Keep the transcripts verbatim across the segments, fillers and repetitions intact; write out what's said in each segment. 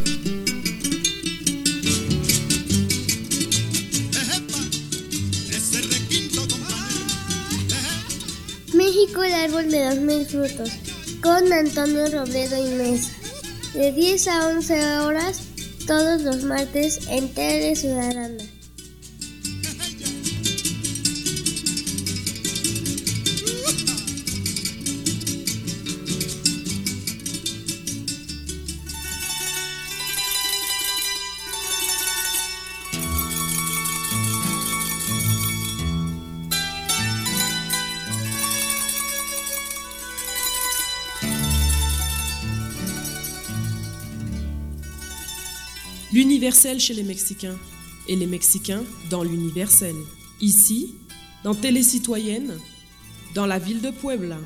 México, el árbol de los mil frutos, con Antonio Robledo y Mesa, de diez a once horas, todos los martes en Tele Ciudadana. L'universel chez les Mexicains et les Mexicains dans l'universel. Ici, dans Télé Citoyenne, dans la ville de Puebla.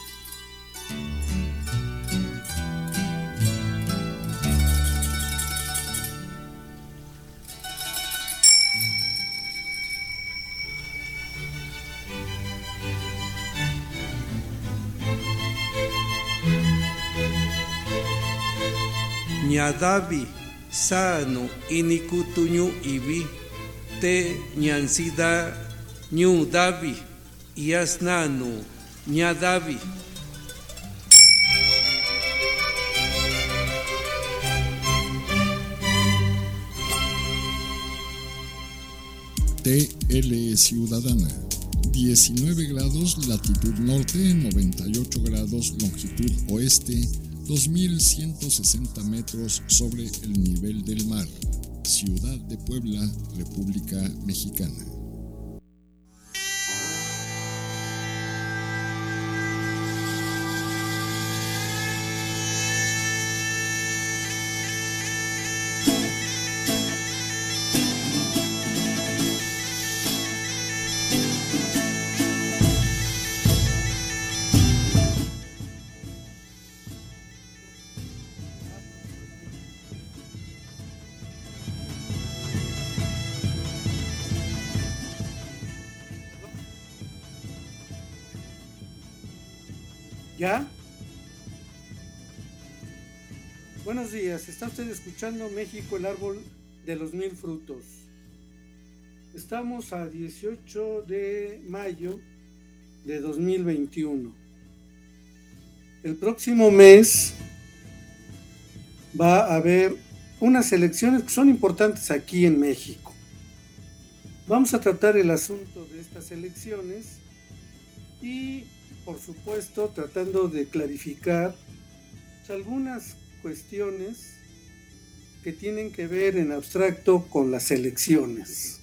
Ñadavi sano inikutuñu ibi te ñansida ñu davi yasnanu ñadavi. T L Ciudadana, diecinueve grados latitud norte, noventa y ocho grados longitud oeste, dos mil ciento sesenta metros sobre el nivel del mar. Ciudad de Puebla, República Mexicana. ¿Ya? Buenos días, está usted escuchando México, el árbol de los mil frutos. Estamos a dieciocho de mayo de dos mil veintiuno. El próximo mes va a haber unas elecciones que son importantes aquí en México. Vamos a tratar el asunto de estas elecciones y, por supuesto, tratando de clarificar algunas cuestiones que tienen que ver en abstracto con las elecciones.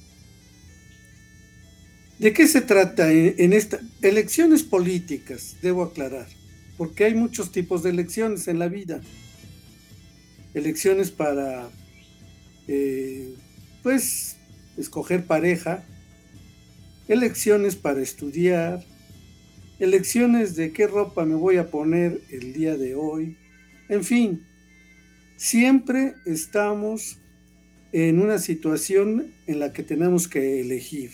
¿De qué se trata en estas elecciones políticas? Debo aclarar, porque hay muchos tipos de elecciones en la vida. Elecciones para, eh, pues, escoger pareja, elecciones para estudiar, elecciones de qué ropa me voy a poner el día de hoy. En fin, siempre estamos en una situación en la que tenemos que elegir.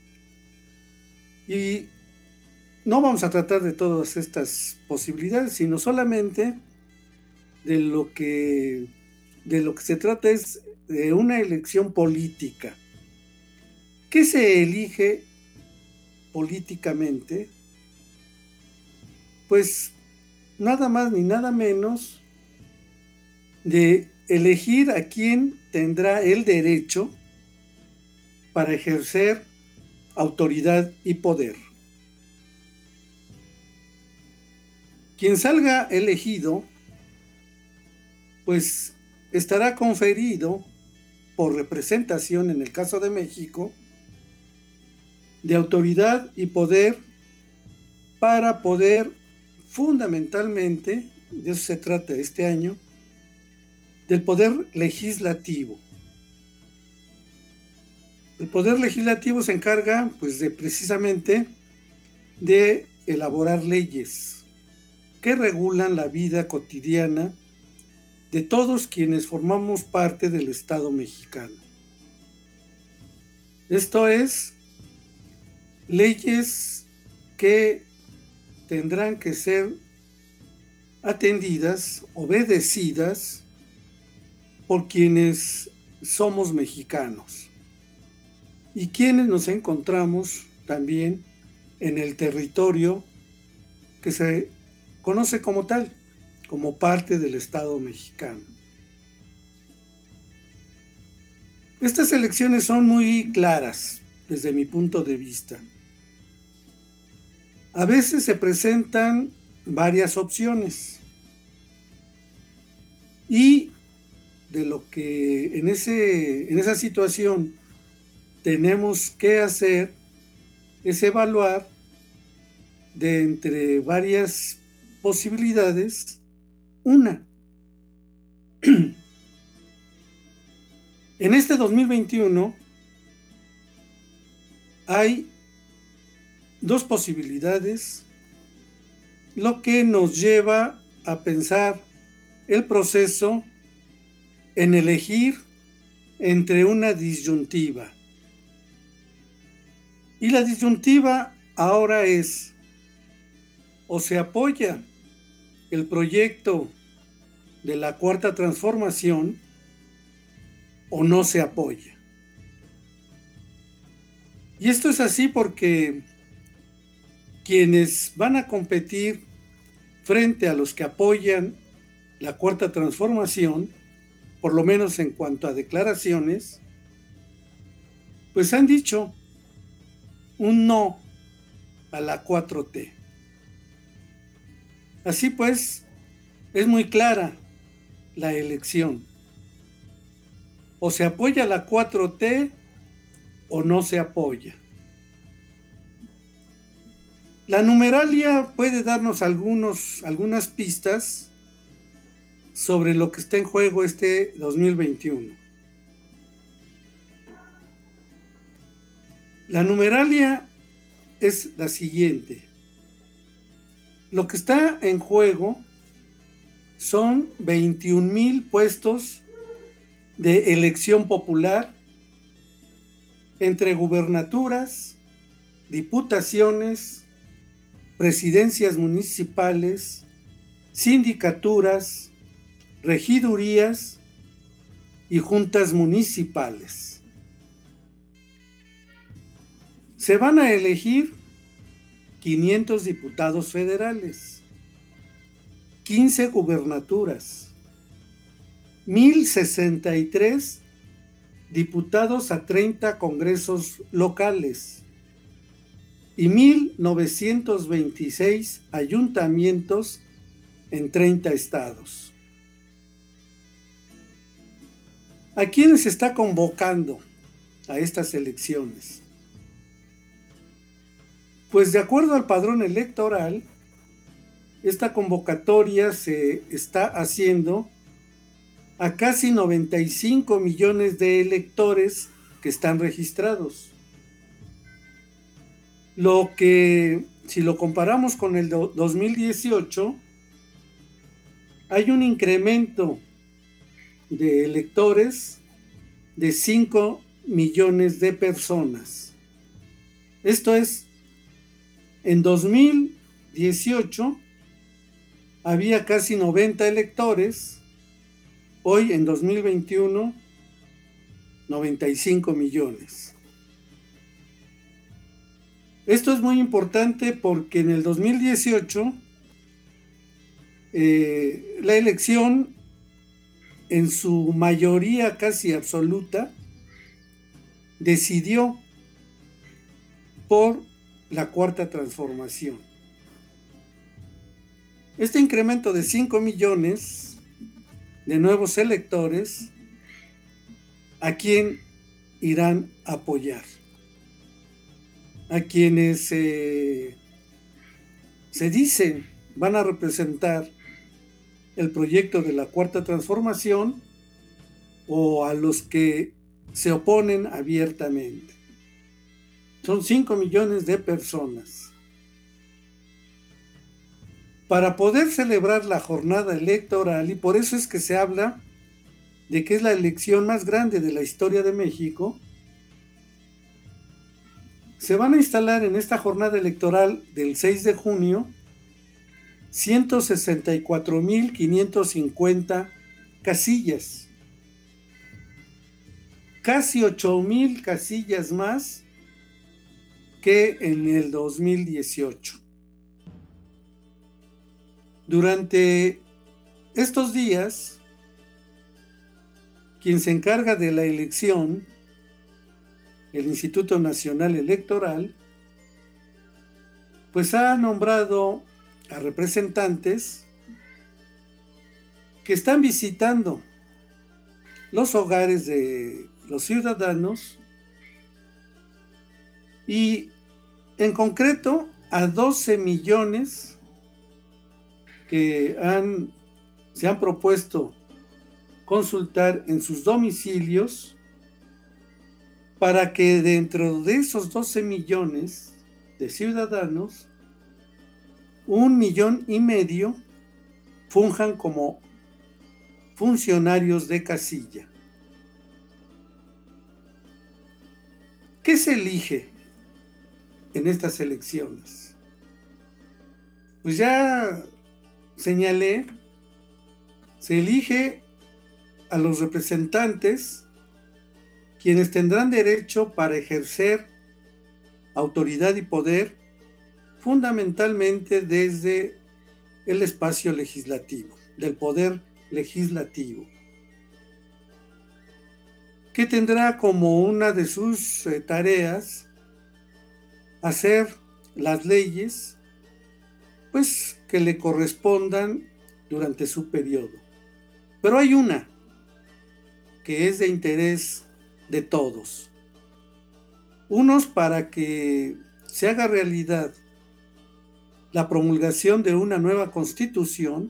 Y no vamos a tratar de todas estas posibilidades, sino solamente de lo que, de lo que se trata es de una elección política. ¿Qué se elige políticamente? Pues nada más ni nada menos de elegir a quién tendrá el derecho para ejercer autoridad y poder. Quien salga elegido, pues estará conferido por representación, en el caso de México, de autoridad y poder para poder fundamentalmente, de eso se trata este año, del poder legislativo. El poder legislativo se encarga, pues, de precisamente de elaborar leyes que regulan la vida cotidiana de todos quienes formamos parte del Estado mexicano. Esto es, leyes que tendrán que ser atendidas, obedecidas por quienes somos mexicanos y quienes nos encontramos también en el territorio que se conoce como tal, como parte del Estado mexicano. Estas elecciones son muy claras desde mi punto de vista. A veces se presentan varias opciones y de lo que en, ese, en esa situación tenemos que hacer es evaluar de entre varias posibilidades una. En este dos mil veintiuno hay dos posibilidades, lo que nos lleva a pensar el proceso en elegir entre una disyuntiva. Y la disyuntiva ahora es: o se apoya el proyecto de la Cuarta Transformación o no se apoya. Y esto es así porque quienes van a competir frente a los que apoyan la Cuarta Transformación, por lo menos en cuanto a declaraciones, pues han dicho un no a la cuatro T. Así pues, es muy clara la elección. O se apoya la cuatro T o no se apoya. La numeralia puede darnos algunos, algunas pistas sobre lo que está en juego este dos mil veintiuno. La numeralia es la siguiente. Lo que está en juego son veintiún mil puestos de elección popular entre gubernaturas, diputaciones, presidencias municipales, sindicaturas, regidurías y juntas municipales. Se van a elegir quinientos diputados federales, quince gubernaturas, mil sesenta y tres diputados a treinta congresos locales y mil novecientos veintiséis ayuntamientos en treinta estados. ¿A quiénes se está convocando a estas elecciones? Pues de acuerdo al padrón electoral, esta convocatoria se está haciendo a casi noventa y cinco millones de electores que están registrados. Lo que, si lo comparamos con el dos mil dieciocho, hay un incremento de electores de cinco millones de personas. Esto es, en dos mil dieciocho había casi noventa electores, hoy en dos mil veintiuno, noventa y cinco millones. Esto es muy importante porque en el dos mil dieciocho eh, la elección en su mayoría casi absoluta decidió por la Cuarta Transformación. Este incremento de cinco millones de nuevos electores, ¿a quién irán a apoyar? A quienes eh, se dicen van a representar el proyecto de la Cuarta Transformación o a los que se oponen abiertamente. Son cinco millones de personas. Para poder celebrar la jornada electoral, y por eso es que se habla de que es la elección más grande de la historia de México, se van a instalar en esta jornada electoral del seis de junio ciento sesenta y cuatro mil quinientas cincuenta casillas. casi ocho mil casillas más que en el dos mil dieciocho. Durante estos días, quien se encarga de la elección, el Instituto Nacional Electoral, pues ha nombrado a representantes que están visitando los hogares de los ciudadanos y en concreto a doce millones que han, se han propuesto consultar en sus domicilios para que dentro de esos doce millones de ciudadanos, un millón y medio funjan como funcionarios de casilla. ¿Qué se elige en estas elecciones? Pues ya señalé, se elige a los representantes, quienes tendrán derecho para ejercer autoridad y poder, fundamentalmente desde el espacio legislativo, del poder legislativo, que tendrá como una de sus eh, tareas hacer las leyes, pues que le correspondan durante su periodo. Pero hay una que es de interés de todos. Unos para que se haga realidad la promulgación de una nueva constitución,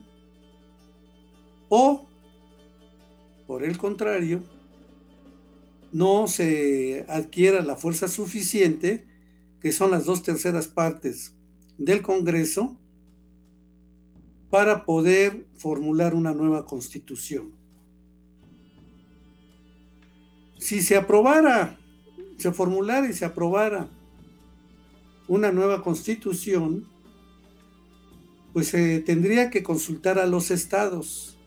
o, por el contrario, no se adquiera la fuerza suficiente, que son las dos terceras partes del Congreso, para poder formular una nueva constitución. Si se aprobara, se formulara y se aprobara una nueva constitución, pues se eh, tendría que consultar a los estados,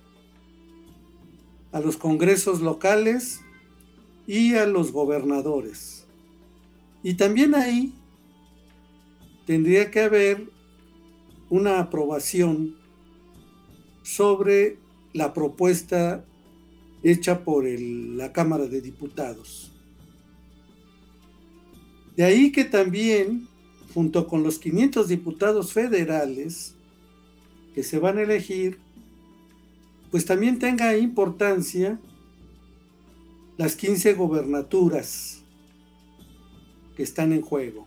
a los congresos locales y a los gobernadores. Y también ahí tendría que haber una aprobación sobre la propuesta hecha por el, la Cámara de Diputados. De ahí que también, junto con los quinientos diputados federales que se van a elegir, pues también tenga importancia las quince gobernaturas que están en juego.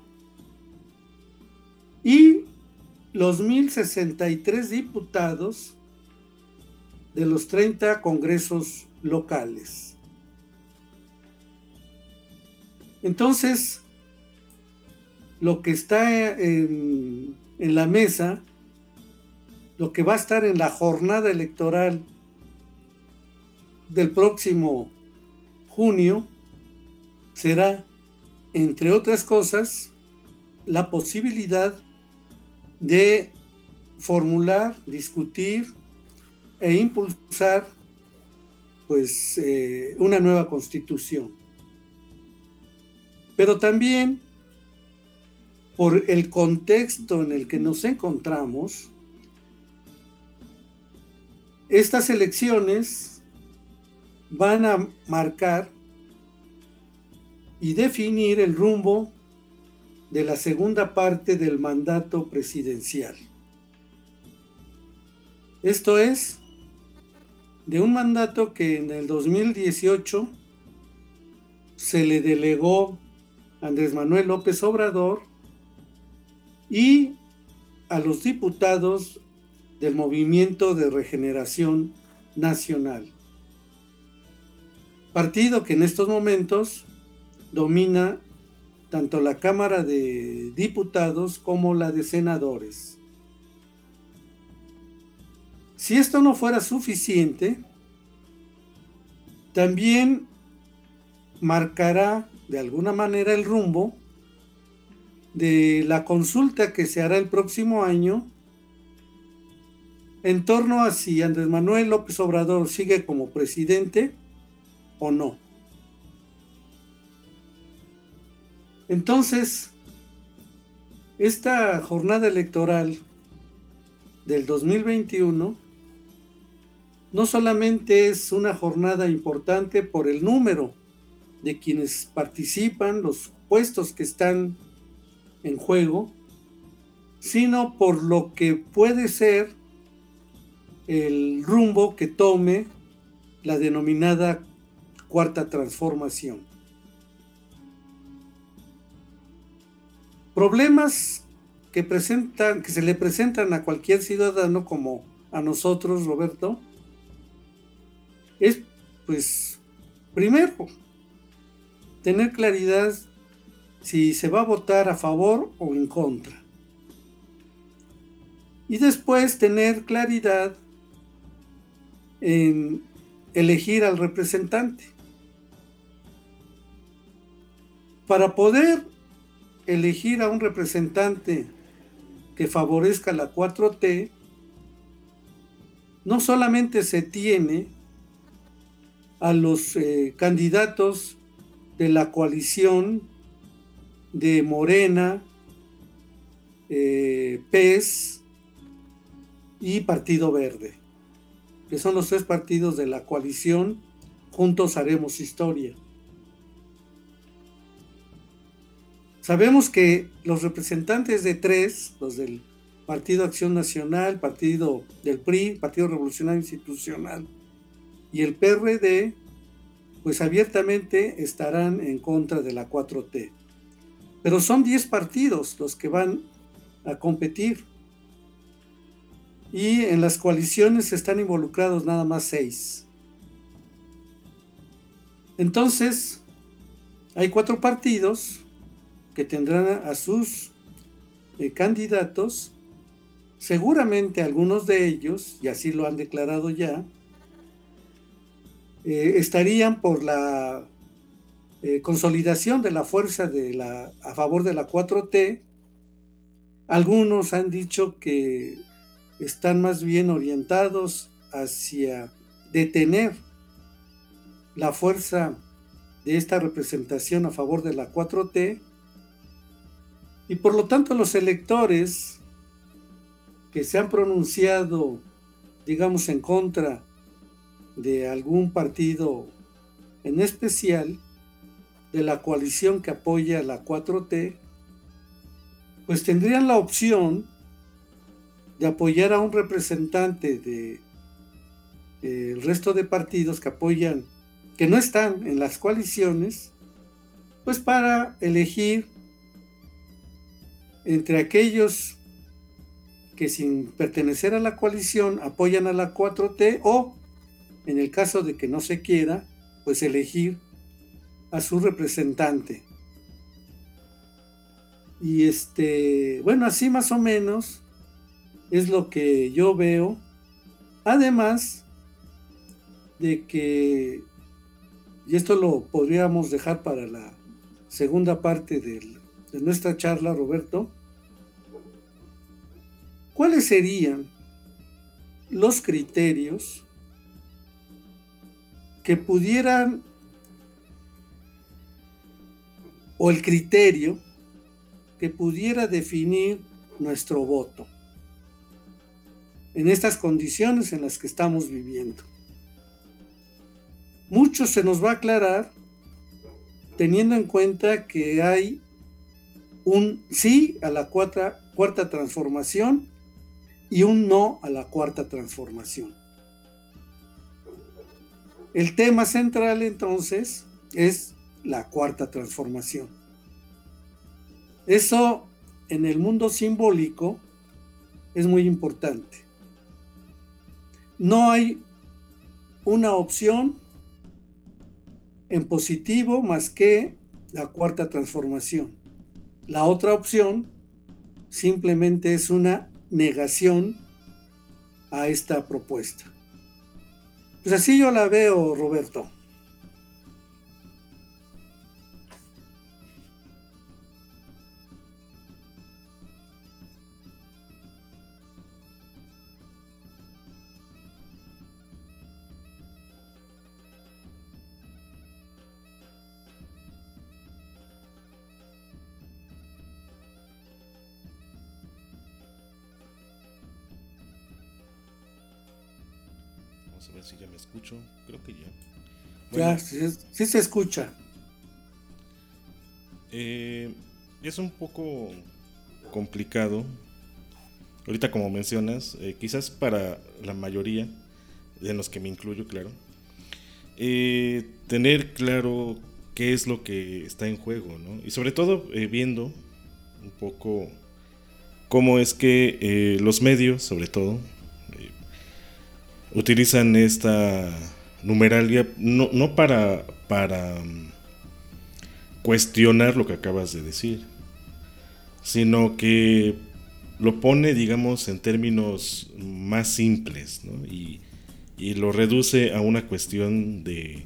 Y los mil sesenta y tres diputados de los treinta congresos locales. Entonces, lo que está en, en la mesa, lo que va a estar en la jornada electoral del próximo junio, será, entre otras cosas, la posibilidad de formular, discutir e impulsar pues eh, una nueva constitución. Pero también por el contexto en el que nos encontramos, estas elecciones van a marcar y definir el rumbo de la segunda parte del mandato presidencial. Esto es, de un mandato que en el dos mil dieciocho se le delegó a Andrés Manuel López Obrador y a los diputados del Movimiento de Regeneración Nacional, partido que en estos momentos domina tanto la Cámara de Diputados como la de Senadores. Si esto no fuera suficiente, también marcará de alguna manera el rumbo de la consulta que se hará el próximo año en torno a si Andrés Manuel López Obrador sigue como presidente o no. Entonces, esta jornada electoral del dos mil veintiuno no solamente es una jornada importante por el número de quienes participan, los puestos que están en juego, sino por lo que puede ser el rumbo que tome la denominada Cuarta Transformación. Problemas que presentan, que se le presentan a cualquier ciudadano como a nosotros, Roberto, es, pues, primero, tener claridad si se va a votar a favor o en contra. Y después tener claridad en elegir al representante. Para poder elegir a un representante que favorezca la cuatro T, no solamente se tiene a los eh, candidatos de la coalición de Morena, eh, P E S y Partido Verde, que son los tres partidos de la coalición Juntos Haremos Historia. Sabemos que los representantes de tres, los del Partido Acción Nacional, Partido del P R I, Partido Revolucionario Institucional y el P R D, pues abiertamente estarán en contra de la cuatro T. Pero son diez partidos los que van a competir. Y en las coaliciones están involucrados nada más seis. Entonces, hay cuatro partidos que tendrán a sus eh, candidatos. Seguramente algunos de ellos, y así lo han declarado ya, eh, estarían por la eh, consolidación de la fuerza de la, a favor de la cuatro T. Algunos han dicho que están más bien orientados hacia detener la fuerza de esta representación a favor de la cuatro T, y por lo tanto los electores que se han pronunciado, digamos, en contra de algún partido en especial, de la coalición que apoya la cuatro T, pues tendrían la opción de apoyar a un representante de, de el resto de partidos que apoyan, que no están en las coaliciones, pues para elegir entre aquellos que sin pertenecer a la coalición apoyan a la cuatro T, o en el caso de que no se quiera, pues elegir a su representante. Y este, bueno, así más o menos es lo que yo veo, además de que, y esto lo podríamos dejar para la segunda parte del, de nuestra charla, Roberto, ¿cuáles serían los criterios que pudieran, o el criterio que pudiera definir nuestro voto en estas condiciones en las que estamos viviendo? Mucho se nos va a aclarar teniendo en cuenta que hay un sí a la cuarta, cuarta transformación y un no a la cuarta transformación. El tema central entonces es la cuarta transformación. Eso en el mundo simbólico es muy importante. No hay una opción en positivo más que la cuarta transformación. La otra opción simplemente es una negación a esta propuesta. Pues así yo la veo, Roberto. Vamos a ver si ya me escucho. Creo que ya. Bueno, ya, sí, sí se escucha. Eh, es un poco complicado. Ahorita, como mencionas, eh, quizás para la mayoría, de los que me incluyo, claro, eh, tener claro qué es lo que está en juego, ¿no? Y sobre todo eh, viendo un poco cómo es que eh, los medios, sobre todo, eh, utilizan esta numeralia no, no para, para um, cuestionar lo que acabas de decir, sino que lo pone, digamos, en términos más simples, ¿no? Y, y lo reduce a una cuestión de,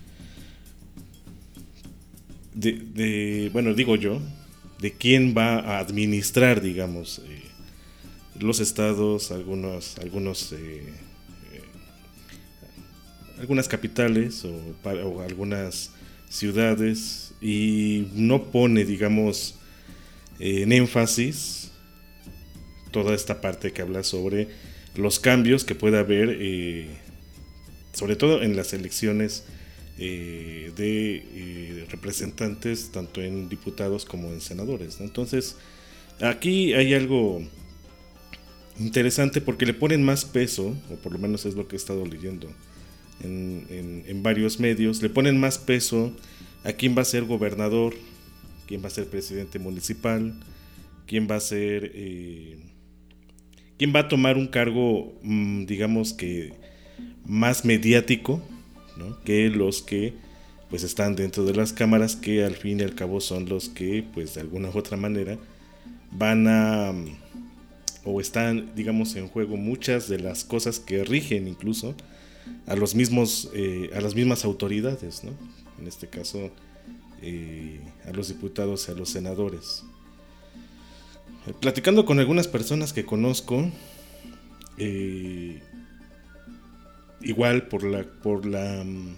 de, de, bueno, digo yo, de quién va a administrar, digamos, eh, los estados, algunos, algunos, eh, eh, algunas capitales o, o algunas ciudades, y no pone, digamos, eh, en énfasis toda esta parte que habla sobre los cambios que puede haber, eh, sobre todo en las elecciones eh, de eh, representantes, tanto en diputados como en senadores, ¿no? Entonces, aquí hay algo interesante porque le ponen más peso, o por lo menos es lo que he estado leyendo en, en, en varios medios, le ponen más peso a quién va a ser gobernador, quién va a ser presidente municipal, quién va a ser... Eh, quién va a tomar un cargo, mmm, digamos que más mediático, ¿no? Que los que pues están dentro de las cámaras, que al fin y al cabo son los que pues de alguna u otra manera van a o están, digamos, en juego muchas de las cosas que rigen incluso a los mismos eh, a las mismas autoridades, ¿no? En este caso eh, a los diputados y a los senadores. Platicando con algunas personas que conozco, eh, igual por la, por la um,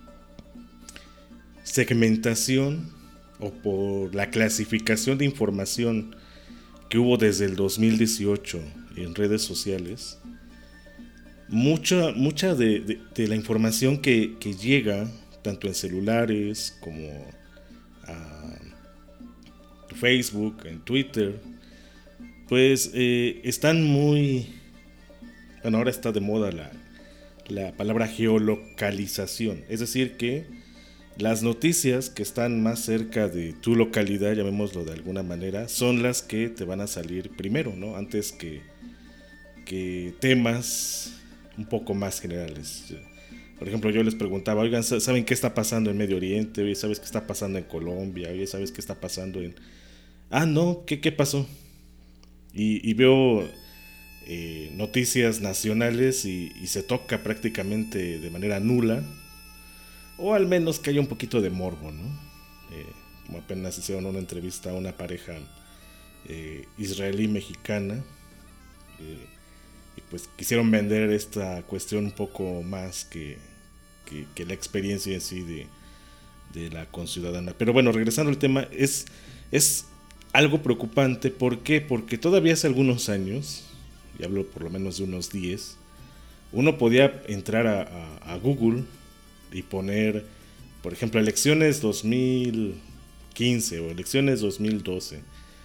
segmentación o por la clasificación de información que hubo desde el dos mil dieciocho en redes sociales, mucha, mucha de, de, de la información que, que llega, tanto en celulares como a Facebook, en Twitter, pues eh, están muy... Bueno, ahora está de moda la, la palabra geolocalización. Es decir que las noticias que están más cerca de tu localidad, llamémoslo de alguna manera, son las que te van a salir primero, ¿no? Antes que, que temas un poco más generales. Por ejemplo, yo les preguntaba, oigan, ¿saben qué está pasando en Medio Oriente? Oye, ¿sabes qué está pasando en Colombia? Oye, ¿sabes qué está pasando en...? Ah, no, ¿qué, qué pasó? Y, y veo eh, noticias nacionales y, y se toca prácticamente de manera nula, o al menos que haya un poquito de morbo, ¿no? Eh, como apenas hicieron una entrevista a una pareja eh, israelí-mexicana, eh, y pues quisieron vender esta cuestión un poco más que, que, que la experiencia en sí de, de la conciudadana. Pero bueno, regresando al tema, es... es algo preocupante. ¿Por qué? Porque todavía hace algunos años, y hablo por lo menos de unos diez, uno podía entrar a, a, a Google y poner, por ejemplo, elecciones dos mil quince o elecciones dos mil doce,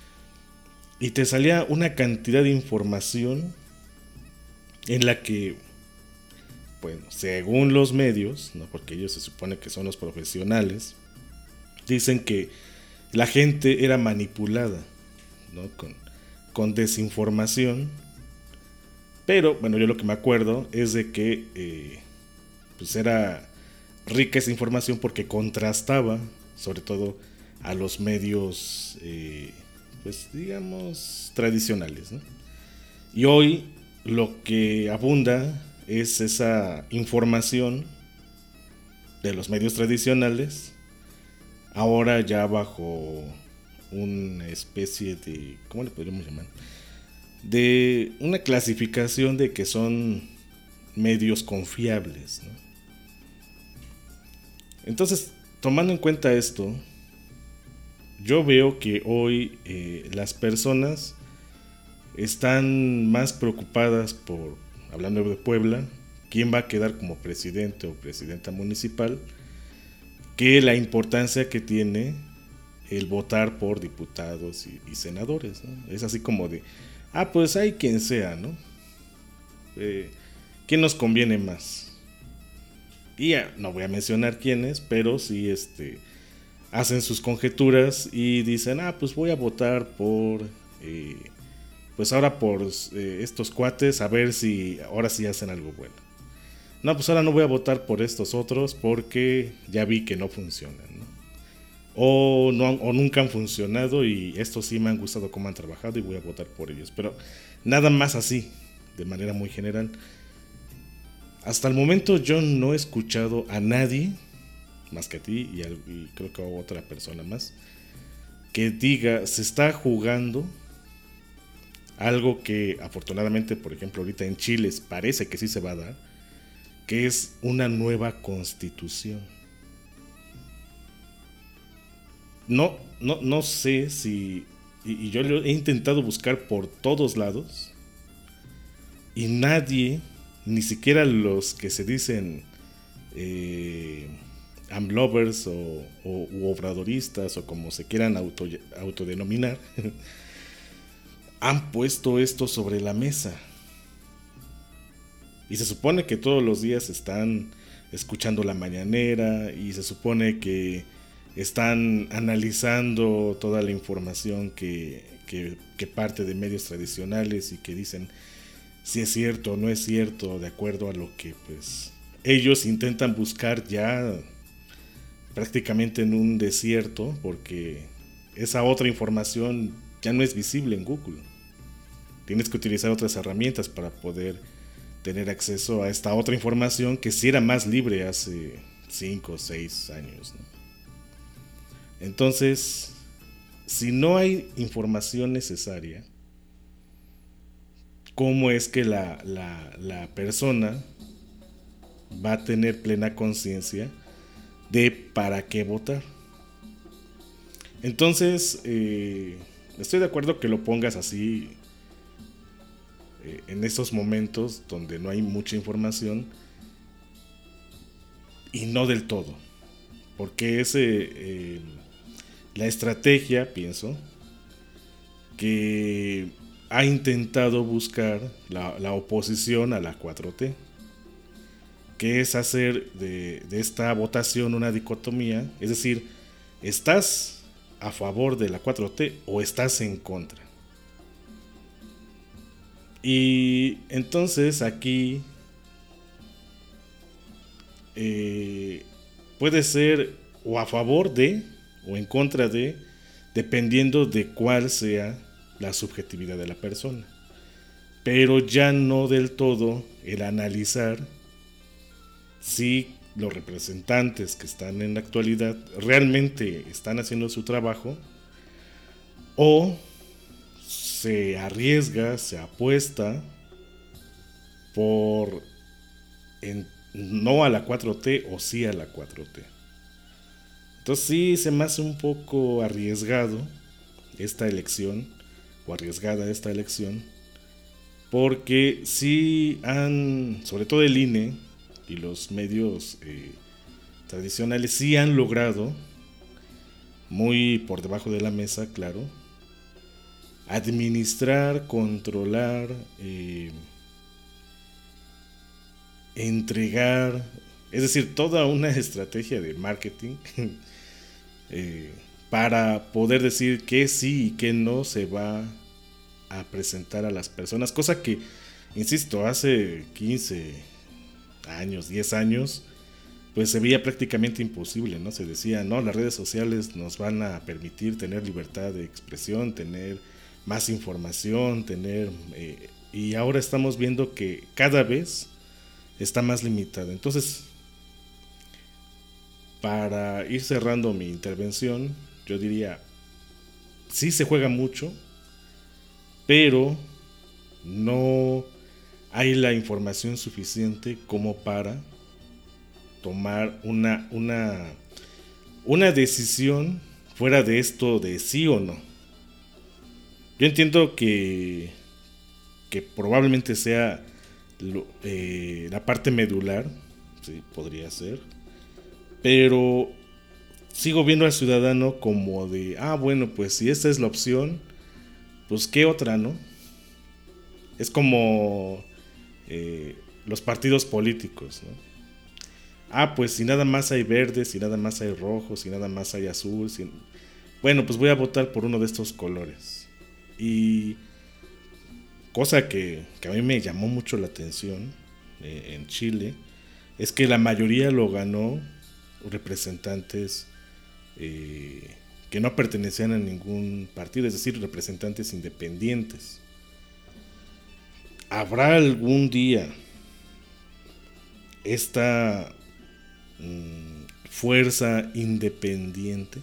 y te salía una cantidad de información en la que, bueno, según los medios, ¿no? Porque ellos se supone que son los profesionales, dicen que la gente era manipulada, ¿no? Con, con desinformación. Pero, bueno, yo lo que me acuerdo es de que eh, pues era rica esa información porque contrastaba, sobre todo, a los medios, eh, pues digamos, tradicionales, ¿no? Y hoy lo que abunda es esa información de los medios tradicionales, ahora ya bajo una especie de, ¿cómo le podríamos llamar? De una clasificación de que son medios confiables, ¿no? Entonces, tomando en cuenta esto, yo veo que hoy eh, las personas están más preocupadas por, hablando de Puebla, quién va a quedar como presidente o presidenta municipal que la importancia que tiene el votar por diputados y, y senadores, ¿no? Es así como de, ah, pues hay quien sea, ¿no? Eh, ¿Quién nos conviene más? Y ya, no voy a mencionar quiénes, pero sí este, hacen sus conjeturas y dicen, ah, pues voy a votar por, eh, pues ahora por eh, estos cuates, a ver si ahora sí hacen algo bueno. No, pues ahora no voy a votar por estos otros porque ya vi que no funcionan, ¿no? O, no, o nunca han funcionado y estos sí me han gustado cómo han trabajado y voy a votar por ellos. Pero nada más así, de manera muy general. Hasta el momento yo no he escuchado a nadie, más que a ti y, al, y creo que a otra persona más, que diga, se está jugando algo que afortunadamente, por ejemplo, ahorita en Chile parece que sí se va a dar, que es una nueva constitución. No, no, no sé si, y, y yo lo he intentado buscar por todos lados, y nadie, ni siquiera los que se dicen eh, amlovers o, o u obradoristas o como se quieran auto, autodenominar, han puesto esto sobre la mesa. Y se supone que todos los días están escuchando la mañanera y se supone que están analizando toda la información que, que, que parte de medios tradicionales y que dicen si es cierto o no es cierto de acuerdo a lo que pues ellos intentan buscar ya prácticamente en un desierto, porque esa otra información ya no es visible en Google. Tienes que utilizar otras herramientas para poder tener acceso a esta otra información que sí era más libre hace cinco o seis años, ¿no? Entonces, si no hay información necesaria, ¿cómo es que la, la, la persona va a tener plena conciencia de para qué votar? Entonces, eh, estoy de acuerdo que lo pongas así eh, en esos momentos donde no hay mucha información y no del todo, porque ese eh, la estrategia, pienso, que ha intentado buscar la, la oposición a la cuatro T, que es hacer de, de esta votación una dicotomía, es decir, ¿estás a favor de la cuatro T o estás en contra? Y entonces aquí eh, puede ser o a favor de o en contra de, dependiendo de cuál sea la subjetividad de la persona, pero ya no del todo el analizar si los representantes que están en la actualidad realmente están haciendo su trabajo o se arriesga, se apuesta por en, no a la cuatro T o sí a la cuatro T. Entonces sí se me hace un poco arriesgado esta elección, o arriesgada esta elección, porque sí han, sobre todo el I N E y los medios eh, tradicionales, sí han logrado, muy por debajo de la mesa, claro, administrar, controlar, eh, entregar, es decir, toda una estrategia de marketing eh, para poder decir qué sí y qué no se va a presentar a las personas, cosa que, insisto, hace quince años, diez años, pues se veía prácticamente imposible, ¿no? Se decía, no, las redes sociales nos van a permitir tener libertad de expresión, tener más información, tener... Eh, y ahora estamos viendo que cada vez está más limitada. Entonces, para ir cerrando mi intervención, yo diría, sí se juega mucho, pero no hay la información suficiente como para tomar una, una, una decisión fuera de esto de sí o no. Yo entiendo que, que probablemente sea lo, eh, la parte medular, sí, podría ser, pero sigo viendo al ciudadano como de, ah, bueno, pues si esta es la opción, pues qué otra, ¿no? Es como eh, los partidos políticos, ¿no? Ah, pues si nada más hay verdes, si nada más hay rojos, si nada más hay azul, si... bueno, pues voy a votar por uno de estos colores. Y cosa que, que a mí me llamó mucho la atención eh, en Chile, es que la mayoría lo ganó representantes eh, que no pertenecían a ningún partido, es decir, representantes independientes. ¿Habrá algún día esta mmm, fuerza independiente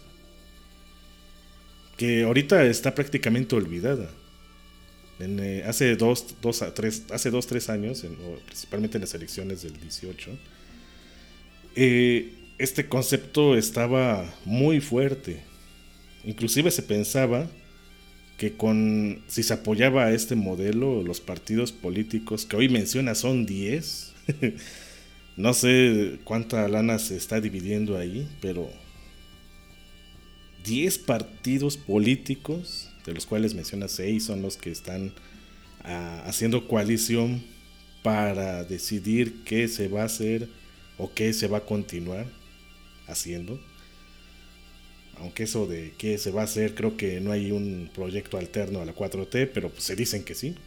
que ahorita está prácticamente olvidada? En, eh, hace dos, dos a tres, hace dos, tres años, en, principalmente en las elecciones del dieciocho, eh, este concepto estaba muy fuerte. Inclusive se pensaba que con si se apoyaba a este modelo, los partidos políticos que hoy menciona son diez, no sé cuánta lana se está dividiendo ahí, pero diez partidos políticos, de los cuales menciona seis, son los que están uh, haciendo coalición para decidir qué se va a hacer o qué se va a continuar haciendo. Aunque eso de qué se va a hacer, creo que no hay un proyecto alterno a la cuatro T, pero pues se dicen que sí.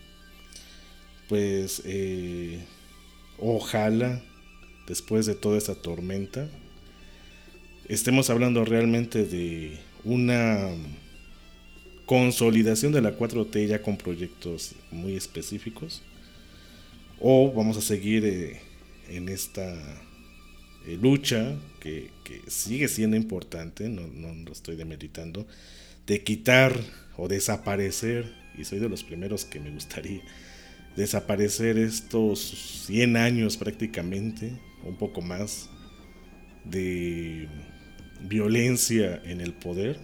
Pues eh, ojalá, después de toda esta tormenta, estemos hablando realmente de una consolidación de la cuatro T ya con proyectos muy específicos, o vamos a seguir eh, en esta eh, lucha que, que sigue siendo importante, no, no lo estoy demeritando, de quitar o desaparecer, y soy de los primeros que me gustaría desaparecer estos cien años prácticamente, un poco más, de violencia en el poder.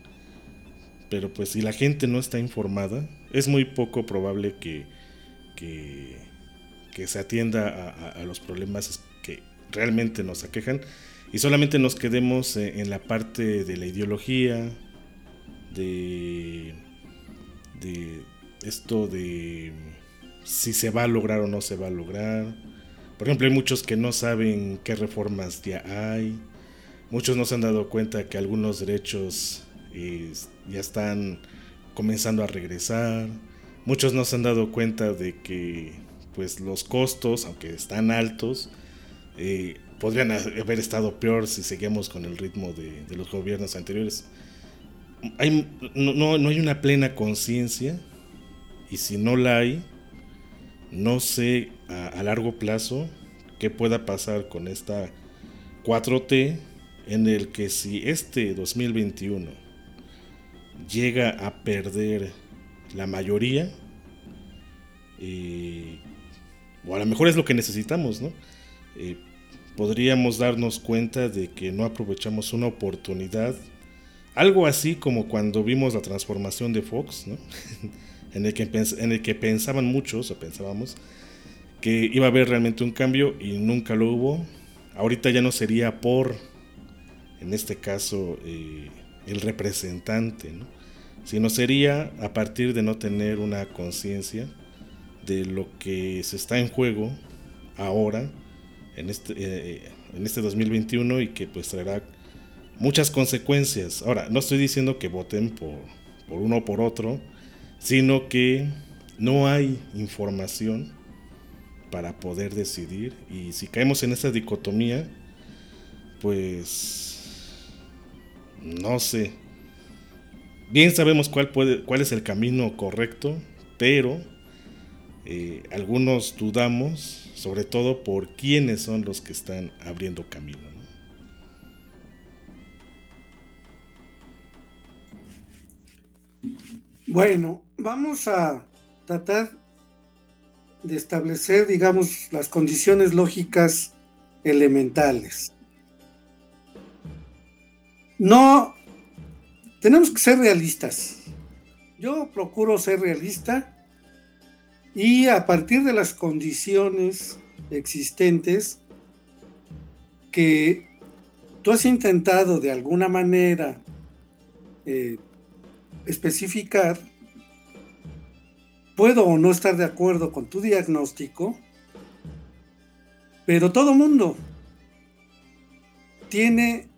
Pero pues si la gente no está informada, es muy poco probable que, que, que se atienda a, a, a los problemas que realmente nos aquejan, y solamente nos quedemos en la parte de la ideología, de, de esto de si se va a lograr o no se va a lograr. Por ejemplo, hay muchos que no saben qué reformas ya hay, muchos no se han dado cuenta que algunos derechos eh, ya están comenzando a regresar, muchos no se han dado cuenta de que pues los costos, aunque están altos, eh, podrían haber estado peor si seguíamos con el ritmo de, de los gobiernos anteriores. Hay, no, no, no hay una plena conciencia, y si no la hay, no sé a, a largo plazo qué pueda pasar con esta cuatro T, en el que si este dos mil veintiuno llega a perder la mayoría, eh, o a lo mejor es lo que necesitamos, ¿no? Eh, podríamos darnos cuenta de que no aprovechamos una oportunidad, algo así como cuando vimos la transformación de Fox, ¿no? en, el que pens- en el que pensaban muchos, o pensábamos, que iba a haber realmente un cambio y nunca lo hubo. Ahorita ya no sería por, en este caso, eh, el representante, ¿no? Sino sería a partir de no tener una conciencia de lo que se está en juego ahora, en este, eh, en este dos mil veintiuno, y que pues traerá muchas consecuencias. Ahora, no estoy diciendo que voten por, por uno o por otro, sino que no hay información para poder decidir, y si caemos en esa dicotomía, pues no sé. Bien sabemos cuál, puede, cuál es el camino correcto, pero eh, algunos dudamos, sobre todo por quiénes son los que están abriendo camino, ¿no? Bueno, vamos a tratar de establecer, digamos, las condiciones lógicas elementales. No, tenemos que ser realistas. Yo procuro ser realista Y a partir de las condiciones existentes que tú has intentado de alguna manera eh, especificar, puedo o no estar de acuerdo con tu diagnóstico, pero todo mundo tiene,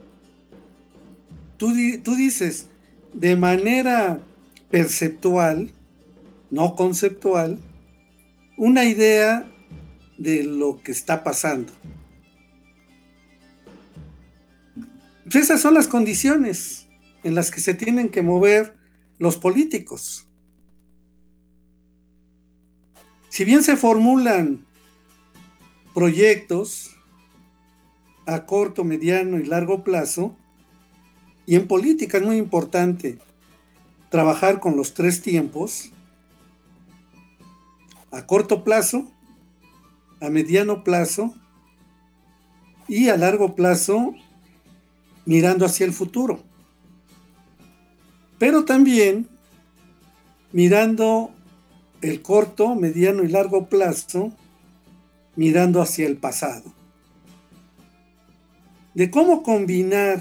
tú, tú dices, de manera perceptual, no conceptual, una idea de lo que está pasando. Pues esas son las condiciones en las que se tienen que mover los políticos. Si bien se formulan proyectos a corto, mediano y largo plazo, y en política es muy importante trabajar con los tres tiempos, a corto plazo, a mediano plazo y a largo plazo, mirando hacia el futuro. Pero también mirando el corto, mediano y largo plazo, mirando hacia el pasado. De cómo combinar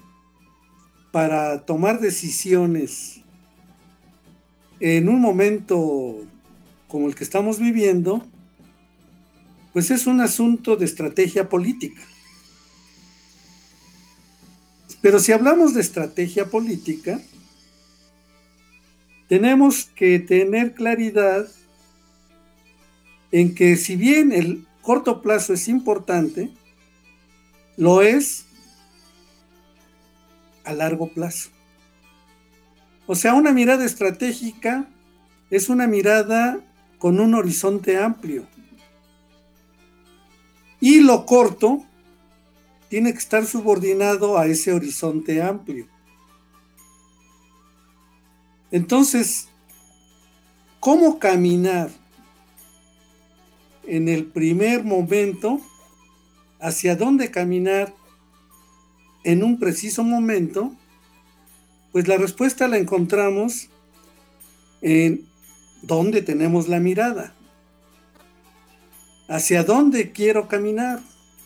para tomar decisiones en un momento como el que estamos viviendo, pues es un asunto de estrategia política. Pero si hablamos de estrategia política, tenemos que tener claridad en que si bien el corto plazo es importante, lo es a largo plazo. O sea, una mirada estratégica es una mirada con un horizonte amplio. Y lo corto tiene que estar subordinado a ese horizonte amplio. Entonces, ¿cómo caminar en el primer momento? ¿Hacia dónde caminar en un preciso momento? Pues la respuesta la encontramos en dónde tenemos la mirada. ¿Hacia dónde quiero caminar?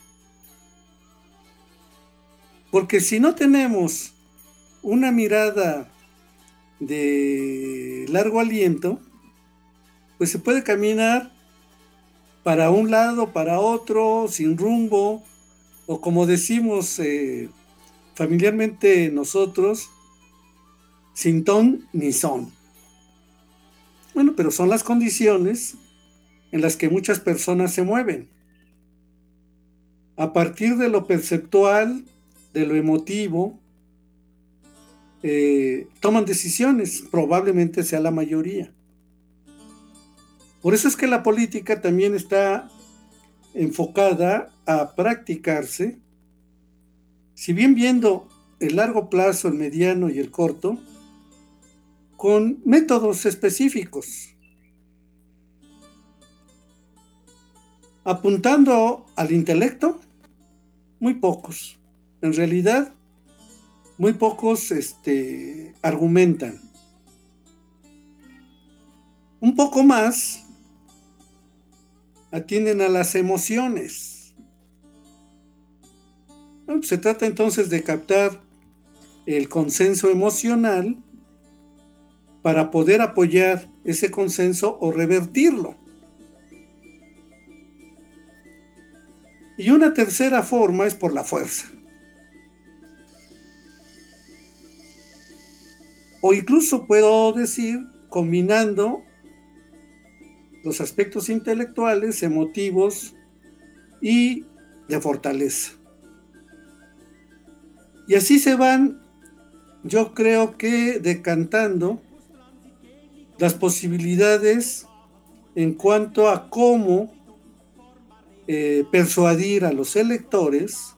Porque si no tenemos una mirada de largo aliento, pues se puede caminar para un lado, para otro, sin rumbo, o como decimos eh, familiarmente nosotros, sin ton ni son. Bueno, pero son las condiciones en las que muchas personas se mueven. A partir de lo perceptual, de lo emotivo, eh, toman decisiones, probablemente sea la mayoría. Por eso es que la política también está enfocada a practicarse, si bien viendo el largo plazo, el mediano y el corto, con métodos específicos, apuntando al intelecto, muy pocos. En realidad, muy pocos este, argumentan. Un poco más atienden a las emociones. Bueno, se trata entonces de captar el consenso emocional para poder apoyar ese consenso o revertirlo. Y una tercera forma es por la fuerza. O incluso puedo decir combinando los aspectos intelectuales, emotivos y de fortaleza. Y así se van, yo creo que decantando las posibilidades en cuanto a cómo eh, persuadir a los electores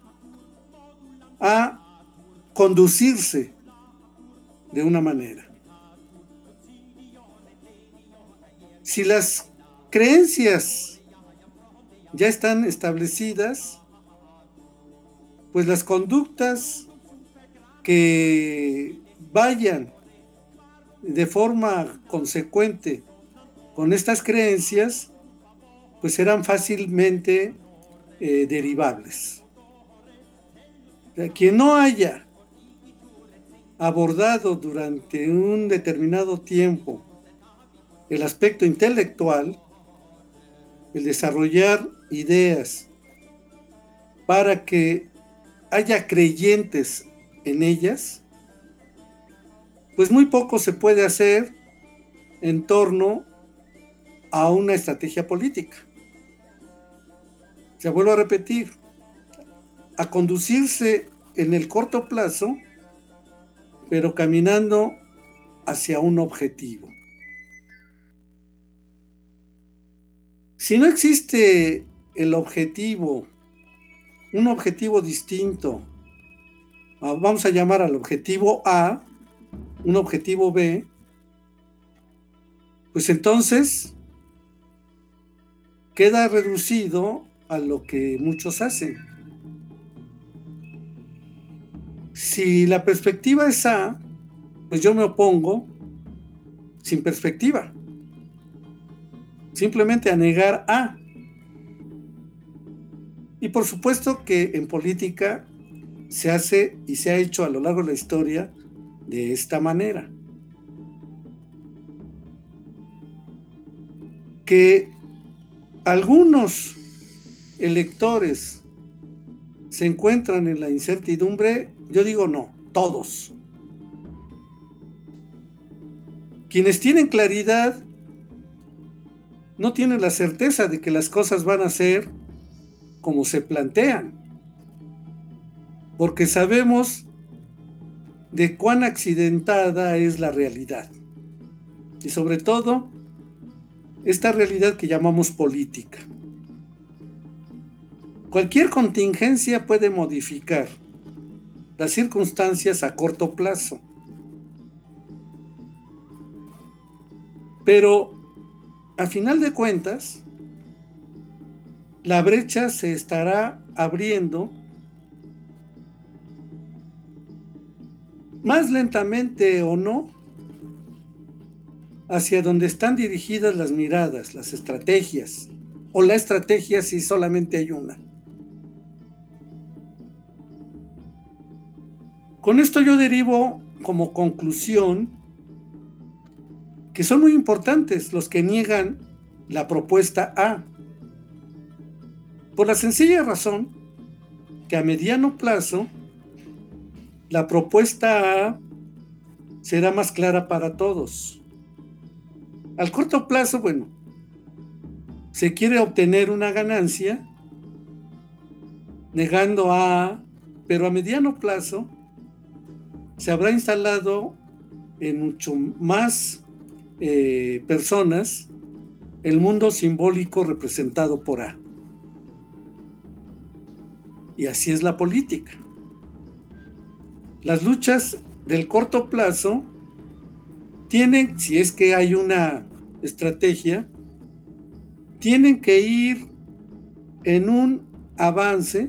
a conducirse de una manera. Si las creencias ya están establecidas, pues las conductas que vayan de forma consecuente con estas creencias, pues eran fácilmente eh, derivables. O sea, quien no haya abordado durante un determinado tiempo el aspecto intelectual, el desarrollar ideas para que haya creyentes en ellas, pues muy poco se puede hacer en torno a una estrategia política. Se vuelvo a repetir, a conducirse en el corto plazo, pero caminando hacia un objetivo. Si no existe el objetivo, un objetivo distinto, vamos a llamar al objetivo A, un objetivo B, pues entonces queda reducido a lo que muchos hacen. Si la perspectiva es A, pues yo me opongo sin perspectiva, simplemente a negar A. Y por supuesto que en política se hace y se ha hecho a lo largo de la historia de esta manera. Que algunos electores se encuentran en la incertidumbre, yo digo no, todos. Quienes tienen claridad no tienen la certeza de que las cosas van a ser como se plantean, porque sabemos de cuán accidentada es la realidad, y sobre todo esta realidad que llamamos política. Cualquier contingencia puede modificar las circunstancias a corto plazo, pero a final de cuentas la brecha se estará abriendo más lentamente o no hacia donde están dirigidas las miradas, las estrategias, o la estrategia si solamente hay una. Con esto yo derivo como conclusión que son muy importantes los que niegan la propuesta A, por la sencilla razón que a mediano plazo la propuesta A será más clara para todos. Al corto plazo, bueno, se quiere obtener una ganancia negando a A, pero a mediano plazo se habrá instalado en mucho más eh, personas el mundo simbólico representado por A. Y así es la política. Las luchas del corto plazo tienen, si es que hay una estrategia, tienen que ir en un avance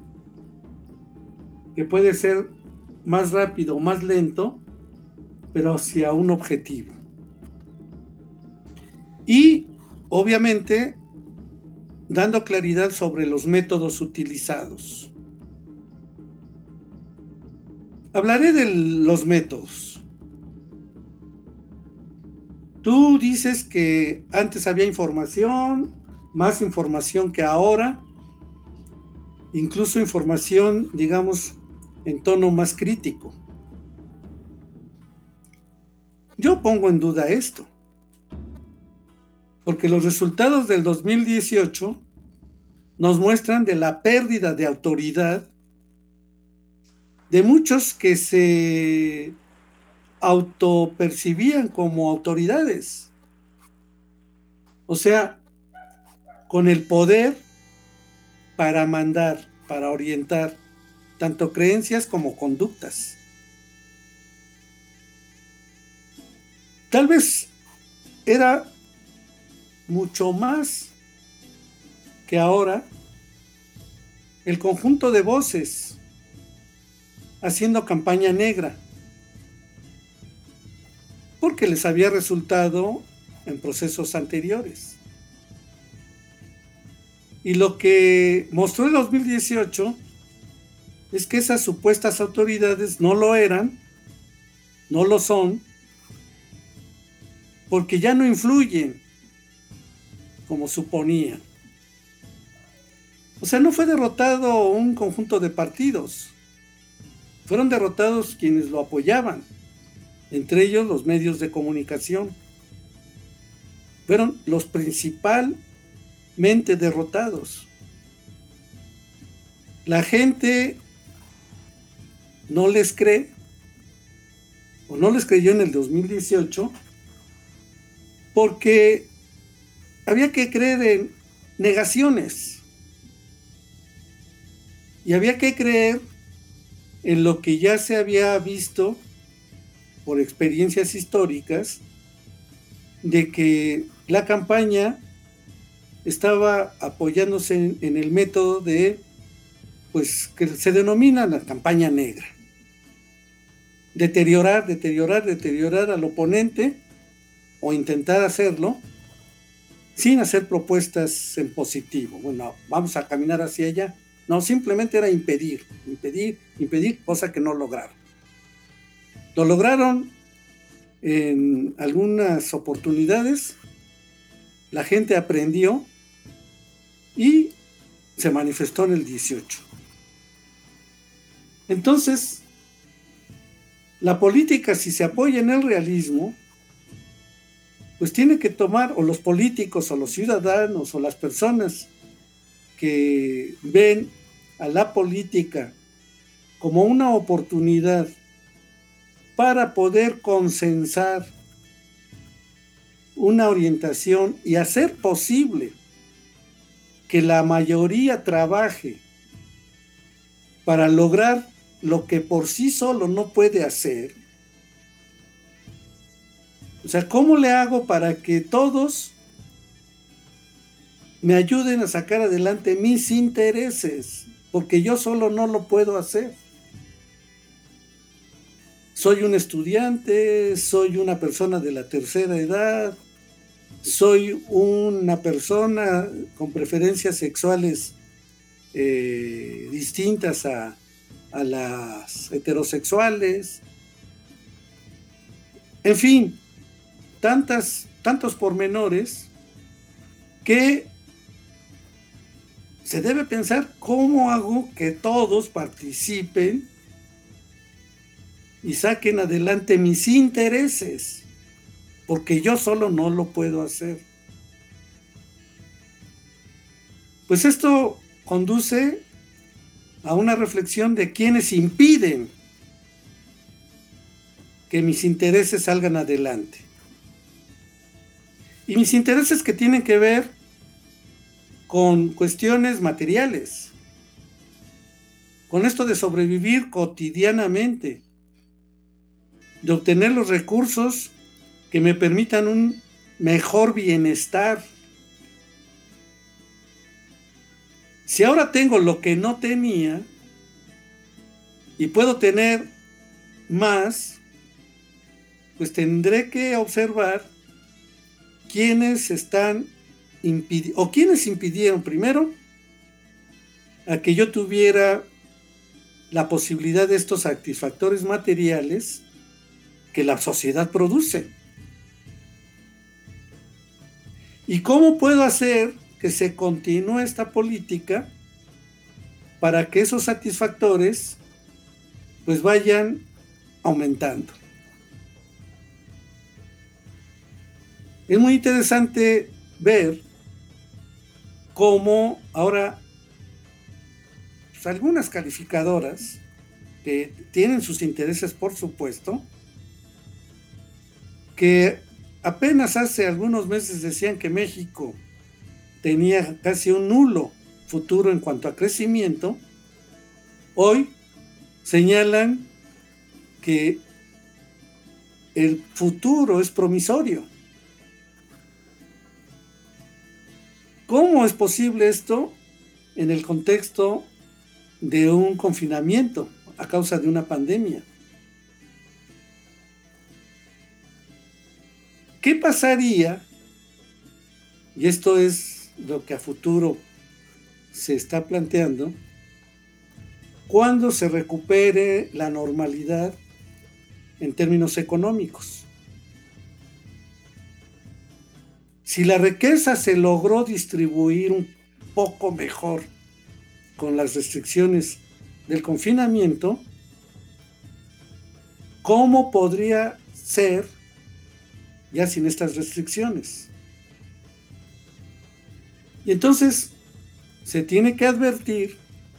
que puede ser más rápido o más lento, pero hacia un objetivo. Y obviamente dando claridad sobre los métodos utilizados. Hablaré de los métodos. Tú dices que antes había información, más información que ahora, incluso información, digamos, en tono más crítico. Yo pongo en duda esto, porque los resultados del dos mil dieciocho nos muestran de la pérdida de autoridad de muchos que se autopercibían como autoridades. O sea, con el poder para mandar, para orientar tanto creencias como conductas. Tal vez era mucho más que ahora el conjunto de voces haciendo campaña negra, porque les había resultado en procesos anteriores. Y lo que mostró el dos mil dieciocho es que esas supuestas autoridades no lo eran, no lo son, porque ya no influyen como suponían. O sea, no fue derrotado un conjunto de partidos, fueron derrotados quienes lo apoyaban, entre ellos los medios de comunicación. Fueron los principalmente derrotados. La gente no les cree, o no les creyó en el dos mil dieciocho, porque había que creer en negaciones. Y había que creer en lo que ya se había visto por experiencias históricas, de que la campaña estaba apoyándose en, en el método de, pues, que se denomina la campaña negra. Deteriorar, deteriorar, deteriorar al oponente, o intentar hacerlo sin hacer propuestas en positivo. Bueno, vamos a caminar hacia allá. No, simplemente era impedir, impedir, impedir, cosa que no lograron. Lo lograron en algunas oportunidades, la gente aprendió y se manifestó en el dieciocho. Entonces, la política, si se apoya en el realismo, pues tiene que tomar, o los políticos, o los ciudadanos, o las personas que ven a la política como una oportunidad para poder consensar una orientación y hacer posible que la mayoría trabaje para lograr lo que por sí solo no puede hacer. O sea, ¿cómo le hago para que todos me ayuden a sacar adelante mis intereses? Porque yo solo no lo puedo hacer. Soy un estudiante, soy una persona de la tercera edad, soy una persona con preferencias sexuales eh, distintas a, a las heterosexuales. En fin, tantas, tantos pormenores que se debe pensar cómo hago que todos participen y saquen adelante mis intereses, porque yo solo no lo puedo hacer. Pues esto conduce a una reflexión de quienes impiden que mis intereses salgan adelante. Y mis intereses que tienen que ver con cuestiones materiales, con esto de sobrevivir cotidianamente, de obtener los recursos que me permitan un mejor bienestar. Si ahora tengo lo que no tenía y puedo tener más, pues tendré que observar quiénes están impidiendo, o quiénes impidieron primero a que yo tuviera la posibilidad de estos satisfactores materiales que la sociedad produce. ¿Y cómo puedo hacer que se continúe esta política para que esos satisfactores pues vayan aumentando? Es muy interesante ver cómo ahora pues, algunas calificadoras que tienen sus intereses, por supuesto, que apenas hace algunos meses decían que México tenía casi un nulo futuro en cuanto a crecimiento, hoy señalan que el futuro es promisorio. ¿Cómo es posible esto en el contexto de un confinamiento a causa de una pandemia? ¿Qué pasaría y esto es lo que a futuro se está planteando, cuando se recupere la normalidad en términos económicos. Si la riqueza se logró distribuir un poco mejor con las restricciones del confinamiento, ¿cómo podría ser ya sin estas restricciones? Y entonces se tiene que advertir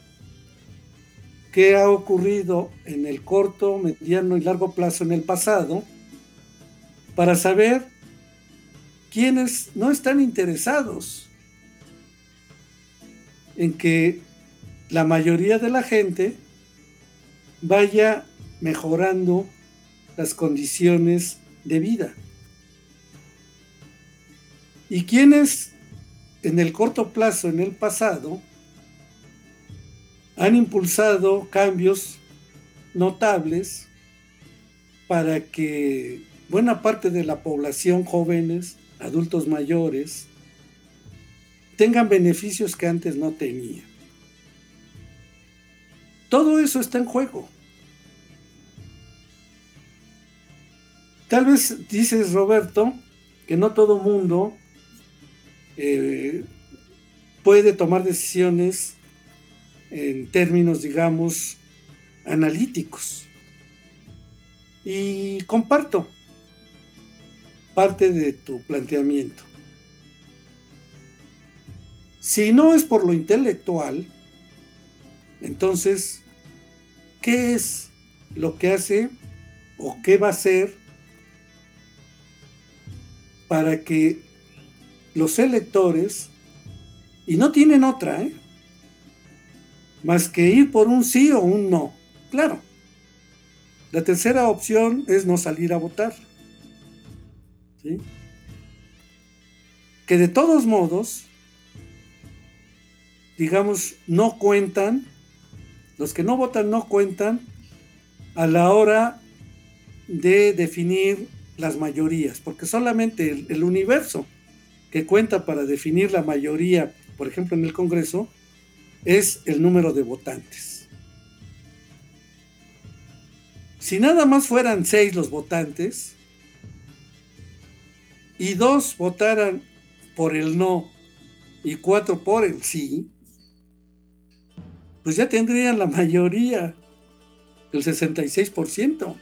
qué ha ocurrido en el corto, mediano y largo plazo en el pasado, para saber quiénes no están interesados en que la mayoría de la gente vaya mejorando las condiciones de vida. Y quienes en el corto plazo, en el pasado, han impulsado cambios notables para que buena parte de la población, jóvenes, adultos mayores, tengan beneficios que antes no tenían. Todo eso está en juego. Tal vez dices, Roberto, que no todo mundo eh, puede tomar decisiones en términos, digamos, analíticos. Y comparto parte de tu planteamiento. Si no es por lo intelectual, entonces, ¿qué es lo que hace o qué va a hacer para que los electores, y no tienen otra, ¿eh? más que ir por un sí o un no? Claro, la tercera opción es no salir a votar, ¿sí? Que de todos modos, digamos, no cuentan, los que no votan no cuentan a la hora de definir las mayorías, porque solamente el, el universo que cuenta para definir la mayoría, por ejemplo en el Congreso, es el número de votantes. Si nada más fueran seis los votantes y dos votaran por el no y cuatro por el sí, pues ya tendrían la mayoría, el sesenta y seis por ciento.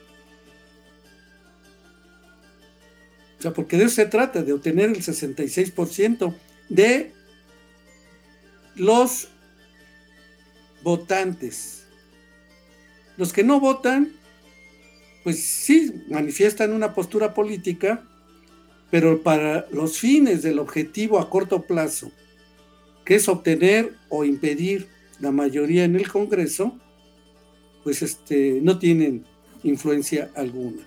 O sea, porque de eso se trata, de obtener el sesenta y seis por ciento de los votantes. Los que no votan, pues sí, manifiestan una postura política, pero para los fines del objetivo a corto plazo, que es obtener o impedir la mayoría en el Congreso, pues este, no tienen influencia alguna.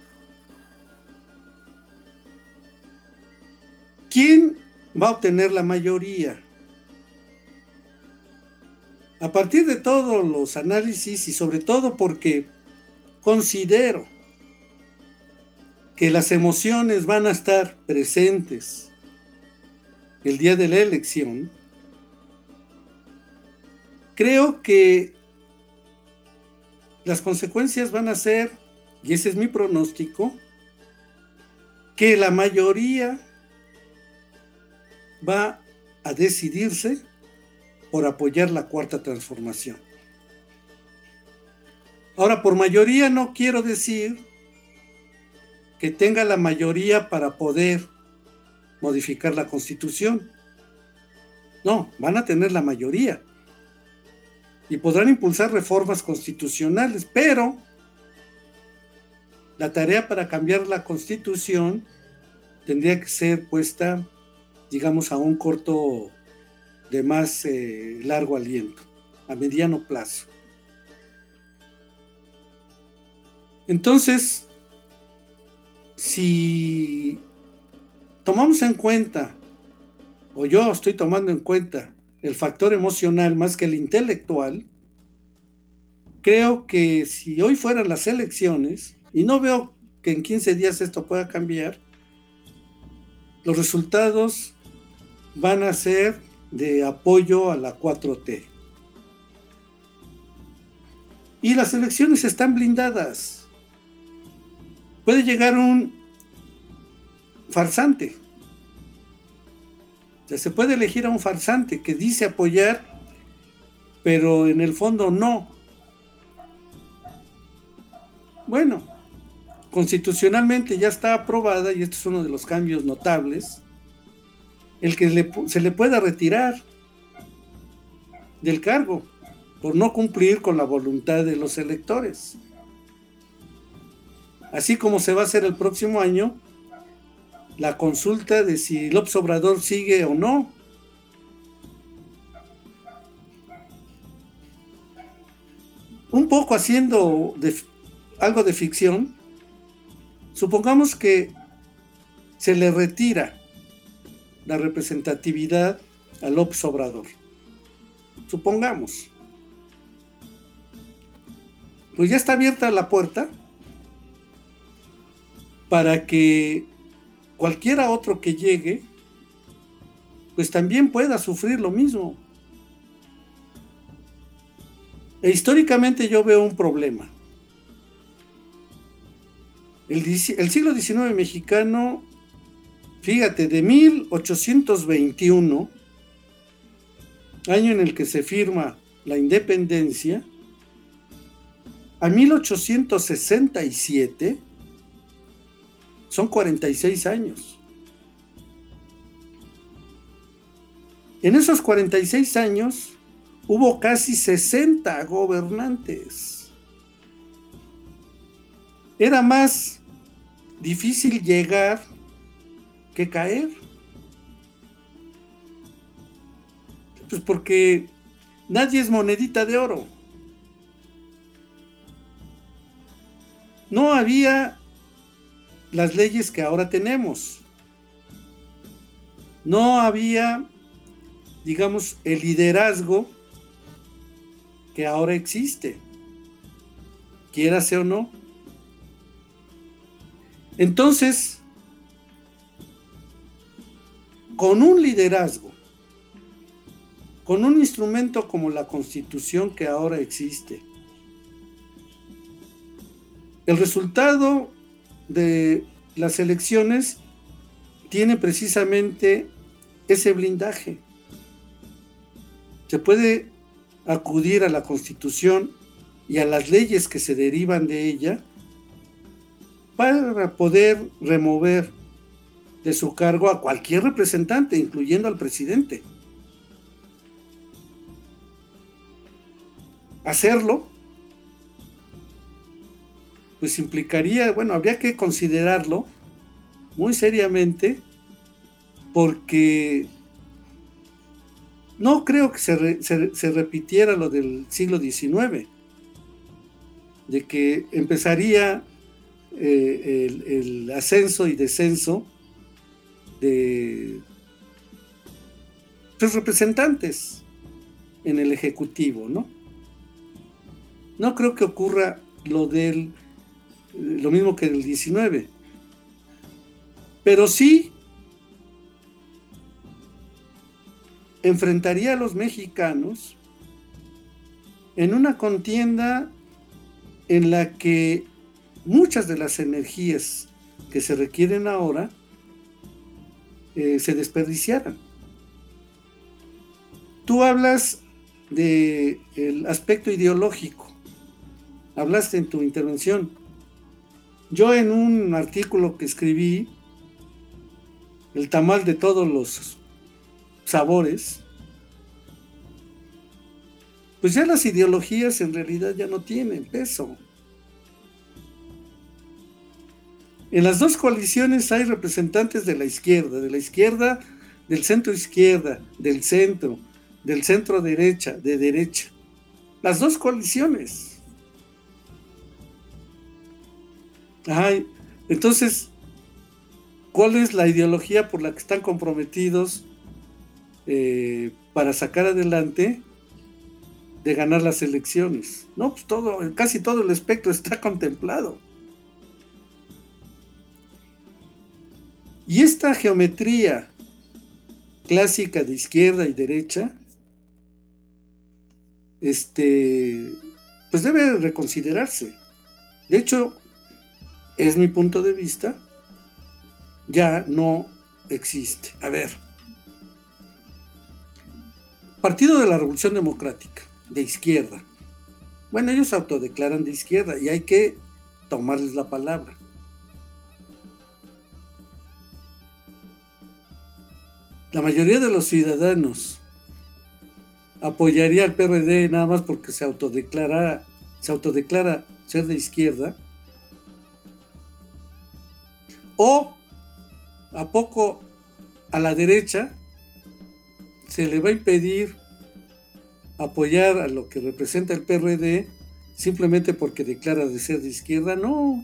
¿Quién va a obtener la mayoría? A partir de todos los análisis y sobre todo porque considero que las emociones van a estar presentes el día de la elección, creo que las consecuencias van a ser, y ese es mi pronóstico, que la mayoría va a decidirse por apoyar la Cuarta Transformación. Ahora, por mayoría no quiero decir que tenga la mayoría para poder modificar la Constitución. No, van a tener la mayoría y podrán impulsar reformas constitucionales, pero la tarea para cambiar la Constitución tendría que ser puesta, digamos, a un corto de más eh, largo aliento, a mediano plazo. Entonces, si tomamos en cuenta, o yo estoy tomando en cuenta, el factor emocional más que el intelectual, creo que si hoy fueran las elecciones, y no veo que en quince días esto pueda cambiar, los resultados van a ser de apoyo a la cuatro T. Y las elecciones están blindadas. Puede llegar un farsante. O sea, se puede elegir a un farsante que dice apoyar, pero en el fondo no. Bueno, constitucionalmente ya está aprobada, y este es uno de los cambios notables, el que le, se le pueda retirar del cargo por no cumplir con la voluntad de los electores. Así como se va a hacer el próximo año la consulta de si López Obrador sigue o no. Un poco haciendo de, algo de ficción, supongamos que se le retira la representatividad a López Obrador. Supongamos. Pues ya está abierta la puerta para que cualquiera otro que llegue, pues también pueda sufrir lo mismo. E históricamente yo veo un problema. El, el siglo diecinueve mexicano, fíjate, de mil ochocientos veintiuno, año en el que se firma la independencia, a mil ochocientos sesenta y siete, son cuarenta y seis años. En esos cuarenta y seis años hubo casi sesenta gobernantes. Era más difícil llegar que caer. Pues porque nadie es monedita de oro. No había las leyes que ahora tenemos. No había, digamos, el liderazgo que ahora existe, quiérase o no. Entonces, con un liderazgo, con un instrumento como la Constitución que ahora existe, el resultado de las elecciones tiene precisamente ese blindaje. Se puede acudir a la Constitución y a las leyes que se derivan de ella para poder remover de su cargo a cualquier representante, incluyendo al presidente. Hacerlo pues implicaría, bueno, habría que considerarlo muy seriamente, porque no creo que se, re, se, se repitiera lo del siglo diecinueve, de que empezaría eh, el, el ascenso y descenso de sus representantes en el Ejecutivo, ¿no? No creo que ocurra lo del lo mismo que en el diecinueve, pero sí enfrentaría a los mexicanos en una contienda en la que muchas de las energías que se requieren ahora eh, se desperdiciaran. Tú hablas del aspecto ideológico, hablaste en tu intervención. Yo en un artículo que escribí, El tamal de todos los sabores, pues ya las ideologías en realidad ya no tienen peso. En las dos coaliciones hay representantes de la izquierda, de la izquierda, del centro izquierda, del centro, del centro derecha, de derecha. Las dos coaliciones. Ay, entonces, ¿cuál es la ideología por la que están comprometidos eh, para sacar adelante de ganar las elecciones? No, pues todo, casi todo el espectro está contemplado. Y esta geometría clásica de izquierda y derecha, este, pues debe reconsiderarse. De hecho, es mi punto de vista, ya no existe. A ver, Partido de la Revolución Democrática, de izquierda. Bueno, ellos se autodeclaran de izquierda y hay que tomarles la palabra. La mayoría de los ciudadanos apoyaría al P R D nada más porque se autodeclara, se autodeclara ser de izquierda. ¿O a poco a la derecha se le va a impedir apoyar a lo que representa el P R D simplemente porque declara de ser de izquierda? No.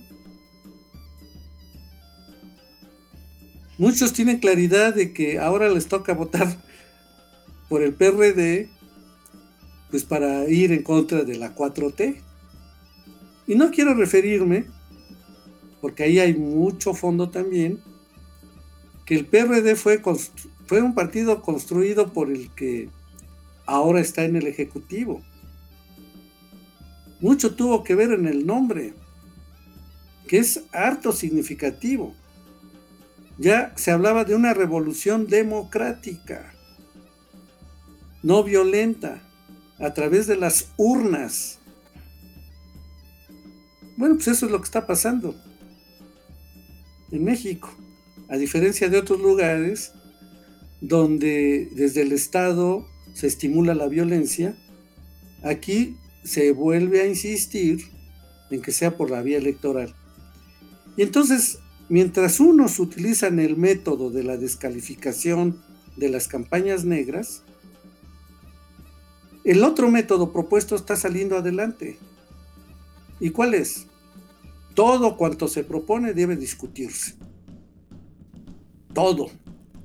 Muchos tienen claridad de que ahora les toca votar por el P R D, pues para ir en contra de la cuatro T. Y no quiero referirme, porque ahí hay mucho fondo también, que el P R D fue, fue un partido construido por el que ahora está en el Ejecutivo. Mucho tuvo que ver en el nombre, que es harto significativo. Ya se hablaba de una revolución democrática, no violenta, a través de las urnas. Bueno, pues eso es lo que está pasando en México, a diferencia de otros lugares donde desde el Estado se estimula la violencia. Aquí se vuelve a insistir en que sea por la vía electoral. Y entonces, mientras unos utilizan el método de la descalificación de las campañas negras, el otro método propuesto está saliendo adelante. ¿Y cuál es? Todo cuanto se propone debe discutirse. Todo.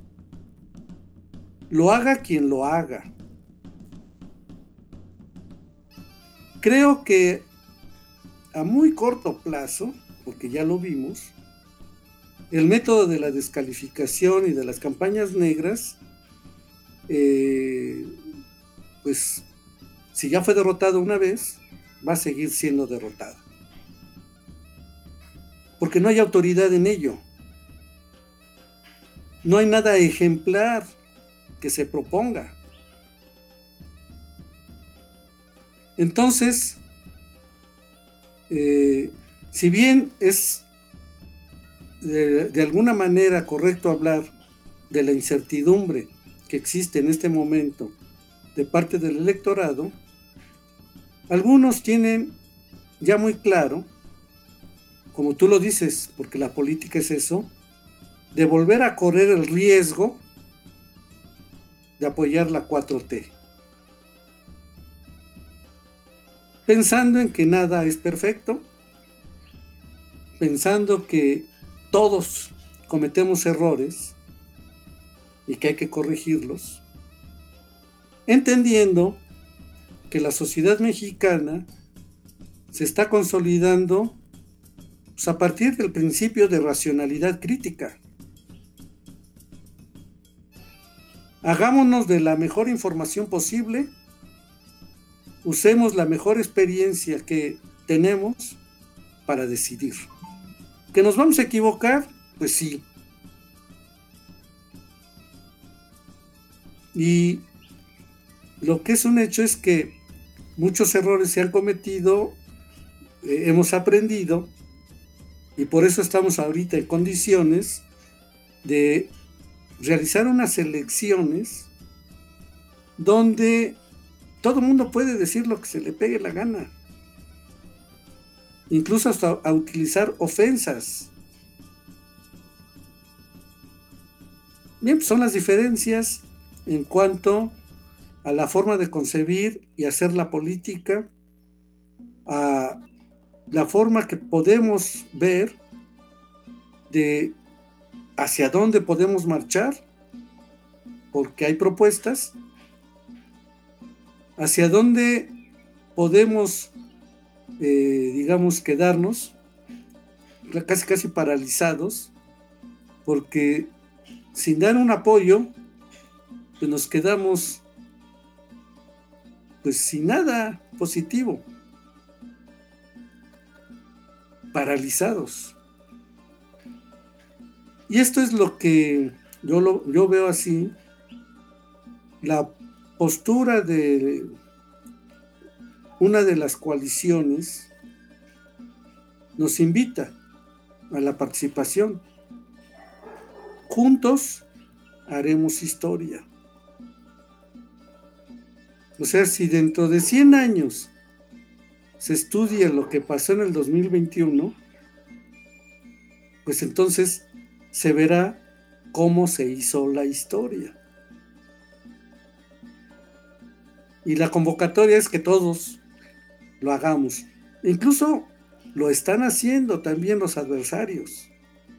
Lo haga quien lo haga. Creo que a muy corto plazo, porque ya lo vimos, el método de la descalificación y de las campañas negras, eh, pues si ya fue derrotado una vez, va a seguir siendo derrotado. Porque no hay autoridad en ello. No hay nada ejemplar que se proponga. Entonces, eh, si bien es de, de alguna manera correcto hablar de la incertidumbre que existe en este momento de parte del electorado, algunos tienen ya muy claro, como tú lo dices, porque la política es eso, de volver a correr el riesgo de apoyar la cuatro T. Pensando en que nada es perfecto, pensando que todos cometemos errores y que hay que corregirlos, entendiendo que la sociedad mexicana se está consolidando pues, a partir del principio de racionalidad crítica. Hagámonos de la mejor información posible, usemos la mejor experiencia que tenemos para decidir. ¿Que nos vamos a equivocar? Pues sí. Y lo que es un hecho es que muchos errores se han cometido, eh, hemos aprendido, y por eso estamos ahorita en condiciones de realizar unas elecciones donde todo el mundo puede decir lo que se le pegue la gana, incluso hasta a utilizar ofensas. Bien, pues son las diferencias en cuanto a la forma de concebir y hacer la política, a la forma que podemos ver de hacia dónde podemos marchar, porque hay propuestas, hacia dónde podemos, eh, digamos, quedarnos casi casi paralizados, porque sin dar un apoyo pues nos quedamos pues sin nada positivo, paralizados. Y esto es lo que yo, lo, yo veo así, la postura de una de las coaliciones nos invita a la participación. Juntos haremos historia. O sea, si dentro de cien años se estudia lo que pasó en el dos mil veintiuno, pues entonces se verá cómo se hizo la historia. Y la convocatoria es que todos lo hagamos. Incluso lo están haciendo también los adversarios.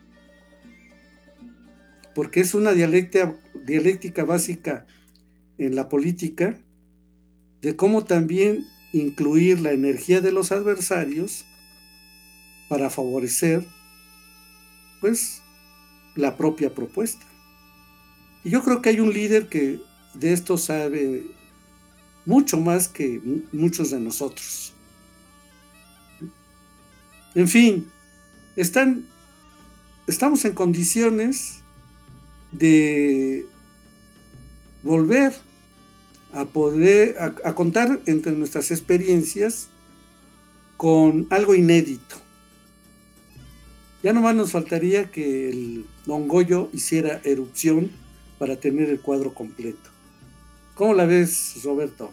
Porque es una dialéctica, dialéctica básica en la política de cómo también incluir la energía de los adversarios para favorecer, pues, la propia propuesta. Y yo creo que hay un líder que de esto sabe mucho más que muchos de nosotros. En fin, están, estamos en condiciones de volver a poder a, a contar entre nuestras experiencias con algo inédito. Ya nomás nos faltaría que el Don Goyo hiciera erupción para tener el cuadro completo. ¿Cómo la ves, Roberto?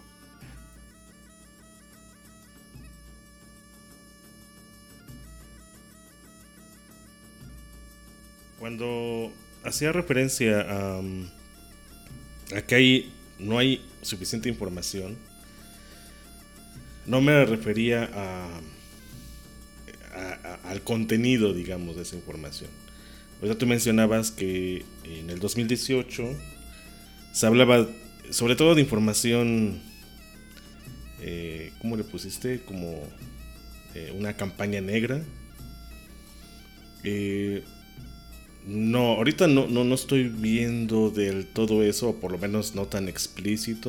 Cuando hacía referencia a, a que hay, no hay suficiente información, no me refería a, a, a, al contenido, digamos, de esa información. Ahorita tú mencionabas que en el dos mil dieciocho se hablaba sobre todo de información, eh, ¿cómo le pusiste? Como eh, una campaña negra. Eh, no, ahorita no, no, no estoy viendo del todo eso, o por lo menos no tan explícito.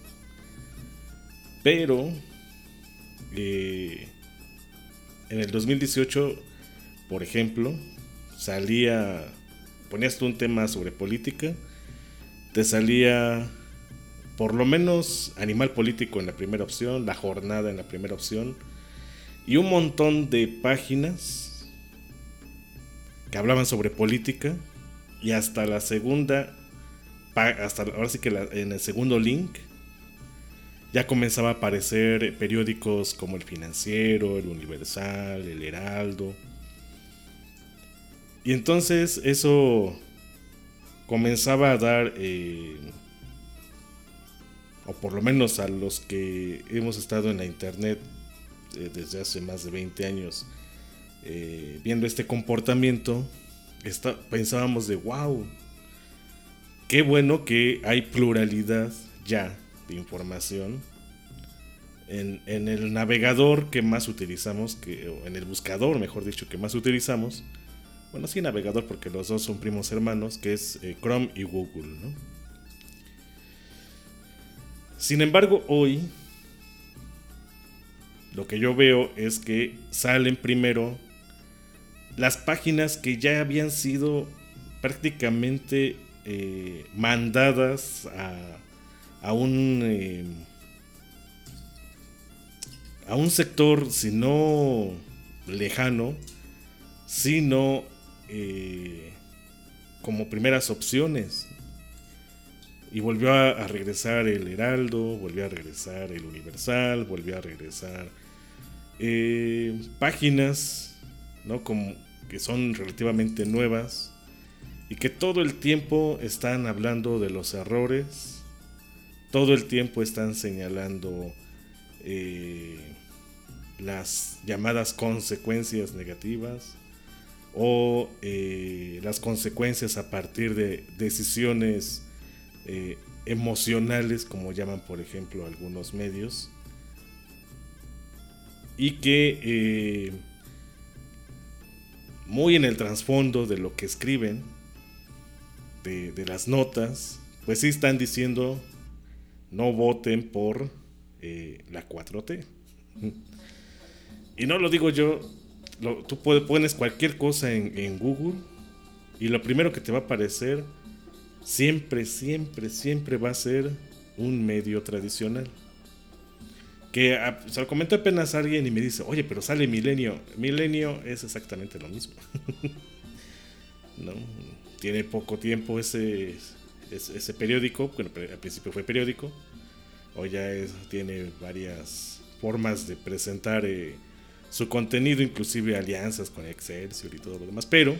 Pero eh, en el dos mil dieciocho, por ejemplo, salía, ponías tú un tema sobre política, te salía por lo menos Animal Político en la primera opción, La Jornada en la primera opción, y un montón de páginas que hablaban sobre política, y hasta la segunda, hasta ahora sí que la, en el segundo link, ya comenzaba a aparecer periódicos como El Financiero, El Universal, El Heraldo. Y entonces eso comenzaba a dar, eh, o por lo menos a los que hemos estado en la internet eh, desde hace más de veinte años, eh, viendo este comportamiento, está, pensábamos de wow, qué bueno que hay pluralidad ya de información en, en el navegador que más utilizamos, que, o en el buscador, mejor dicho, que más utilizamos. Bueno, sí, navegador, porque los dos son primos hermanos, que es eh, Chrome y Google, ¿no? Sin embargo, hoy lo que yo veo es que salen primero las páginas que ya habían sido prácticamente eh, mandadas a, a un eh, a un sector, si no lejano, sino eh, como primeras opciones. Y volvió a, a regresar el Heraldo, volvió a regresar el Universal, volvió a regresar eh, páginas, ¿no? Como que son relativamente nuevas y que todo el tiempo están hablando de los errores, todo el tiempo están señalando eh, las llamadas consecuencias negativas o eh, las consecuencias a partir de decisiones eh, emocionales, como llaman por ejemplo algunos medios, y que eh, muy en el trasfondo de lo que escriben, de, de las notas, pues sí están diciendo no voten por eh, la cuatro T. Y no lo digo yo, lo, tú pones cualquier cosa en, en Google y lo primero que te va a aparecer siempre, siempre, siempre va a ser un medio tradicional. Que a, se lo comenté apenas a alguien y me dice, oye, pero sale Milenio. Milenio es exactamente lo mismo. ¿No? Tiene poco tiempo ese, ese, ese periódico, bueno, al principio fue periódico, hoy ya es, tiene varias formas de presentar eh, su contenido, inclusive alianzas con Excelsior y todo lo demás, pero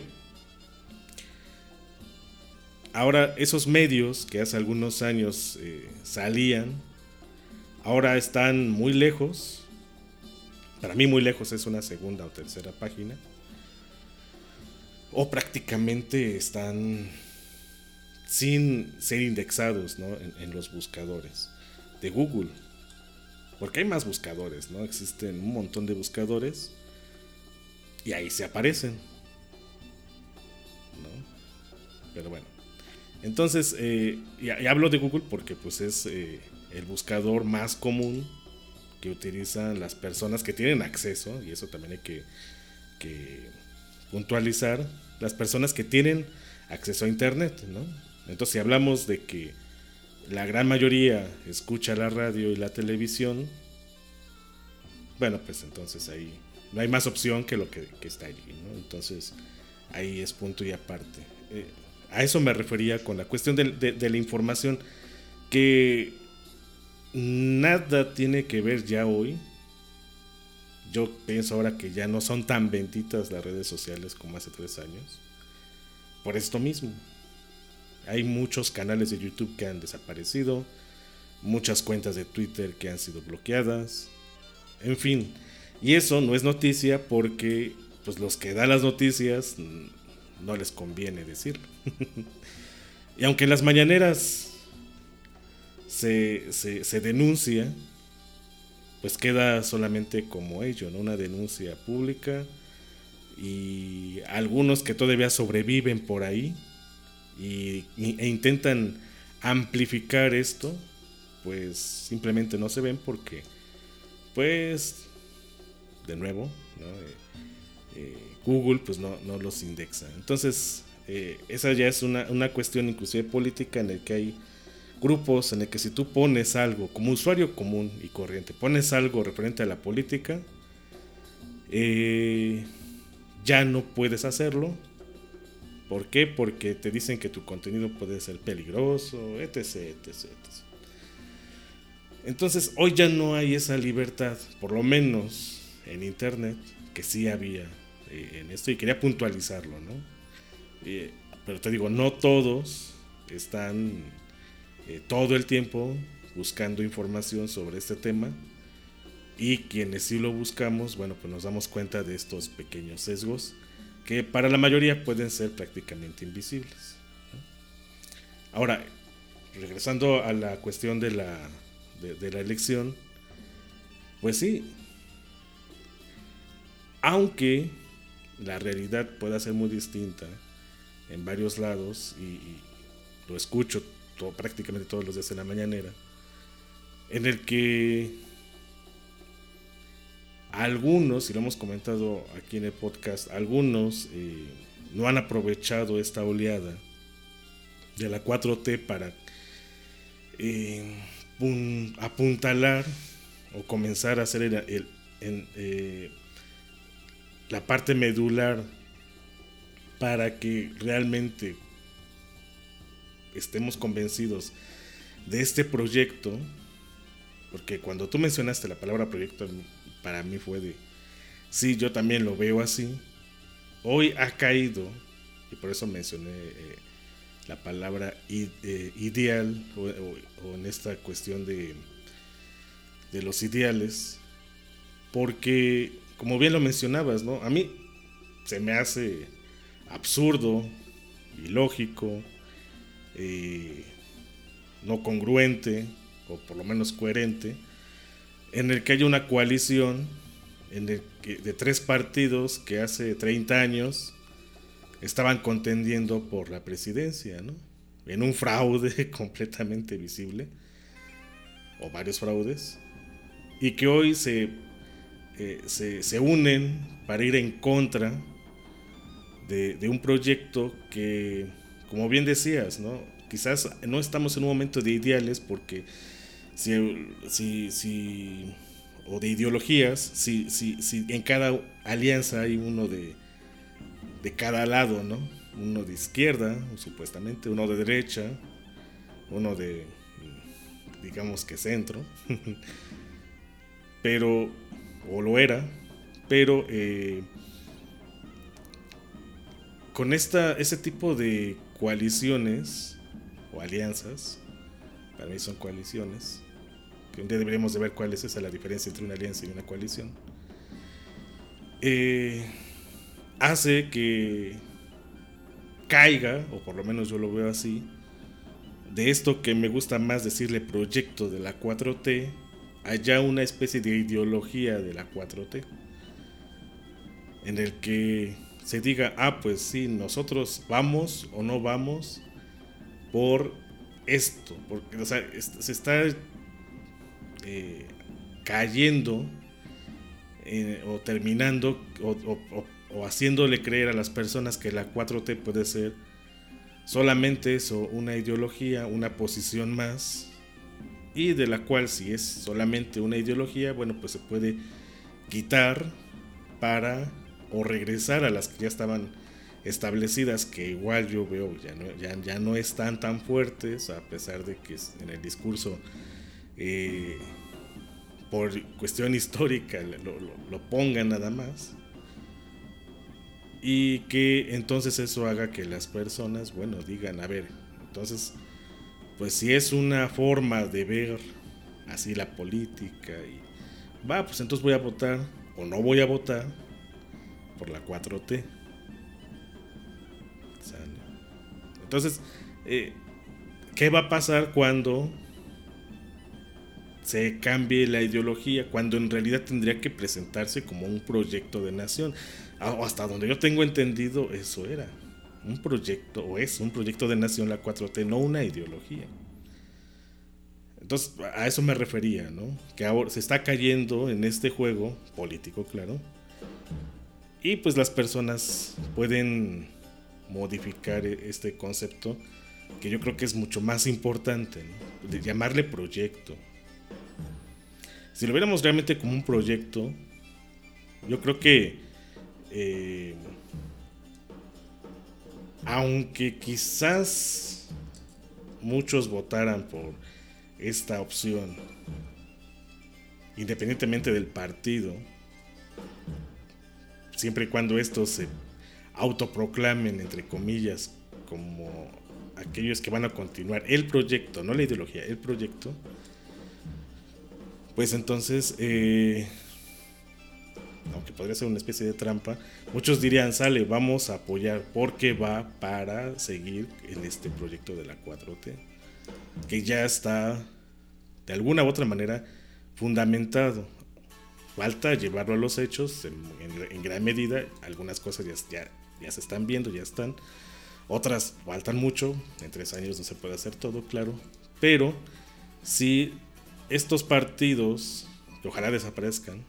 ahora esos medios que hace algunos años eh, salían, ahora están muy lejos. Para mí muy lejos es una segunda o tercera página. O prácticamente están sin ser indexados, ¿no? en, en los buscadores de Google. Porque hay más buscadores, ¿no? Existen un montón de buscadores y ahí se aparecen, ¿no? Pero bueno. Entonces, eh, y, y hablo de Google porque pues es eh, el buscador más común que utilizan las personas que tienen acceso, y eso también hay que, que puntualizar, las personas que tienen acceso a internet, ¿no? Entonces, si hablamos de que la gran mayoría escucha la radio y la televisión, bueno, pues entonces ahí no hay más opción que lo que, que está allí, ¿no? Entonces, ahí es punto y aparte. Eh, A eso me refería con la cuestión de, de, de la información, que nada tiene que ver ya hoy. Yo pienso ahora que ya no son tan benditas las redes sociales como hace tres años. Por esto mismo. Hay muchos canales de YouTube que han desaparecido, muchas cuentas de Twitter que han sido bloqueadas, en fin. Y eso no es noticia porque pues, los que dan las noticias no les conviene decirlo. Y aunque en las mañaneras se, se, se denuncia, pues queda solamente como ello, ¿no? Una denuncia pública, y algunos que todavía sobreviven por ahí y, e intentan amplificar esto, pues simplemente no se ven porque, pues, de nuevo, ¿no? Eh, eh, Google pues no, no los indexa. Entonces eh, esa ya es una, una cuestión inclusive política, en el que hay grupos en el que si tú pones algo como usuario común y corriente, pones algo referente a la política, eh, ya no puedes hacerlo. ¿Por qué? Porque te dicen que tu contenido puede ser peligroso, etc, etc, etcétera. Entonces hoy ya no hay esa libertad, por lo menos en internet, que sí había eh, en esto, y quería puntualizarlo, ¿no? Eh, pero te digo, no todos están eh, todo el tiempo buscando información sobre este tema, y quienes sí lo buscamos, bueno, pues nos damos cuenta de estos pequeños sesgos que para la mayoría pueden ser prácticamente invisibles, ¿no? Ahora, regresando a la cuestión de la, de, de la elección, pues sí, aunque la realidad pueda ser muy distinta en varios lados, y, y lo escucho todo, prácticamente todos los días en la mañanera, en el que algunos, y lo hemos comentado aquí en el podcast, algunos eh, no han aprovechado esta oleada de la cuatro T para eh, pun, apuntalar o comenzar a hacer el, el, el, eh, la parte medular para que realmente estemos convencidos de este proyecto. Porque cuando tú mencionaste la palabra proyecto, para mí fue de, sí, yo también lo veo así. Hoy ha caído, y por eso mencioné eh, la palabra id, eh, ideal, o, o, o en esta cuestión de, de los ideales, porque, como bien lo mencionabas, ¿no? A mí se me hace absurdo, ilógico, eh, no congruente, o por lo menos coherente, en el que haya una coalición en el que, de tres partidos que hace treinta años estaban contendiendo por la presidencia, ¿no? en un fraude completamente visible, o varios fraudes, y que hoy se, eh, se, se unen para ir en contra de, de un proyecto que, como bien decías, ¿no? Quizás no estamos en un momento de ideales, porque si, si, si o de ideologías, si, si, si en cada alianza hay uno de, de cada lado, ¿no? Uno de izquierda, supuestamente, uno de derecha, uno de, digamos que centro, pero, o lo era, pero eh, con esta, ese tipo de coaliciones o alianzas, para mí son coaliciones, que un día deberíamos de ver cuál es esa la diferencia entre una alianza y una coalición, eh, hace que caiga, o por lo menos yo lo veo así, de esto que me gusta más decirle proyecto de la cuatro T, allá una especie de ideología de la cuatro T, en el que se diga, ah, pues sí, nosotros vamos o no vamos por esto, porque, o sea, se está eh, cayendo eh, o terminando o, o, o, o haciéndole creer a las personas que la cuatro T puede ser solamente eso, una ideología, una posición más, y de la cual, si es solamente una ideología, bueno, pues se puede quitar para o regresar a las que ya estaban establecidas, que igual yo veo ya no, ya, ya no están tan fuertes, a pesar de que en el discurso eh, por cuestión histórica lo, lo, lo pongan nada más. Y que entonces eso haga que las personas, bueno, digan, a ver, entonces, pues si es una forma de ver así la política, y va, pues entonces voy a votar, o no voy a votar, por la cuatro T. Entonces, eh, ¿qué va a pasar cuando se cambie la ideología? Cuando en realidad tendría que presentarse como un proyecto de nación. Hasta donde yo tengo entendido, eso era un proyecto, o es un proyecto de nación la cuatro T, no una ideología. Entonces, a eso me refería, ¿no? Que ahora se está cayendo en este juego político, claro, y pues las personas pueden modificar este concepto, que yo creo que es mucho más importante, ¿no? De llamarle proyecto. Si lo viéramos realmente como un proyecto, yo creo que Eh, aunque quizás muchos votaran por esta opción, independientemente del partido, siempre y cuando estos se autoproclamen, entre comillas, como aquellos que van a continuar el proyecto, no la ideología, el proyecto, pues entonces eh, aunque podría ser una especie de trampa, muchos dirían, sale, vamos a apoyar porque va para seguir en este proyecto de la cuatro T, que ya está de alguna u otra manera fundamentado. Falta llevarlo a los hechos en, en, en gran medida. Algunas cosas ya, ya, ya se están viendo, ya están, otras faltan mucho. En tres años no se puede hacer todo, claro, pero si estos partidos, que ojalá desaparezcan,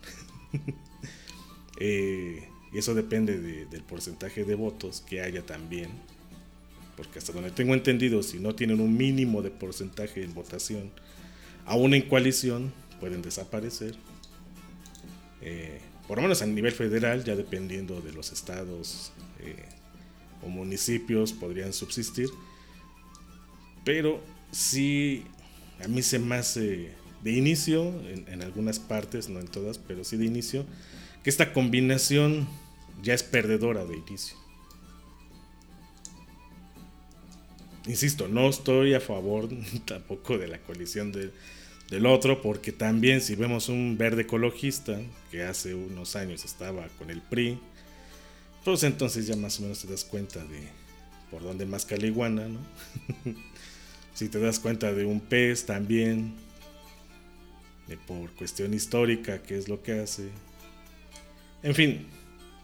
Eh, y eso depende de, del porcentaje de votos que haya también, porque hasta donde tengo entendido, si no tienen un mínimo de porcentaje en votación, aún en coalición, pueden desaparecer, eh, por lo menos a nivel federal, ya dependiendo de los estados eh, o municipios podrían subsistir, pero sí, a mí se me hace de inicio, en, en algunas partes, no en todas, pero sí de inicio, que esta combinación ya es perdedora de inicio. Insisto, no estoy a favor tampoco de la coalición de, del otro, porque también si vemos un verde ecologista que hace unos años estaba con el P R I, pues entonces ya más o menos te das cuenta de por dónde masca la iguana, ¿no? Si te das cuenta de un P E S también, de por cuestión histórica, qué es lo que hace. En fin,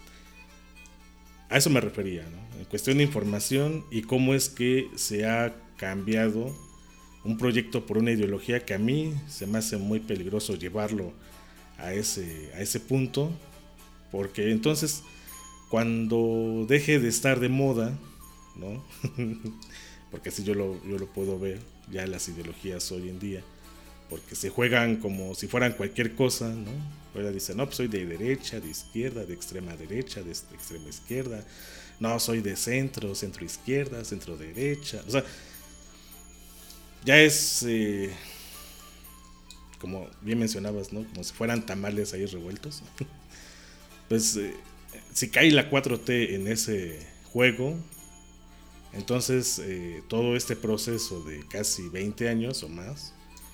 a eso me refería, ¿no? En cuestión de información y cómo es que se ha cambiado un proyecto por una ideología que a mí se me hace muy peligroso llevarlo a ese, a ese punto, porque entonces cuando deje de estar de moda, ¿no? Porque así yo lo, yo lo puedo ver ya las ideologías hoy en día, porque se juegan como si fueran cualquier cosa, ¿no? Ahora dicen, no, pues soy de derecha, de izquierda, de extrema derecha, de extrema izquierda, no, soy de centro, centro izquierda, centro derecha, o sea, ya es, eh, como bien mencionabas, ¿no? Como si fueran tamales ahí revueltos. Pues eh, si cae la cuatro T en ese juego, entonces eh, todo este proceso de casi veinte años o más,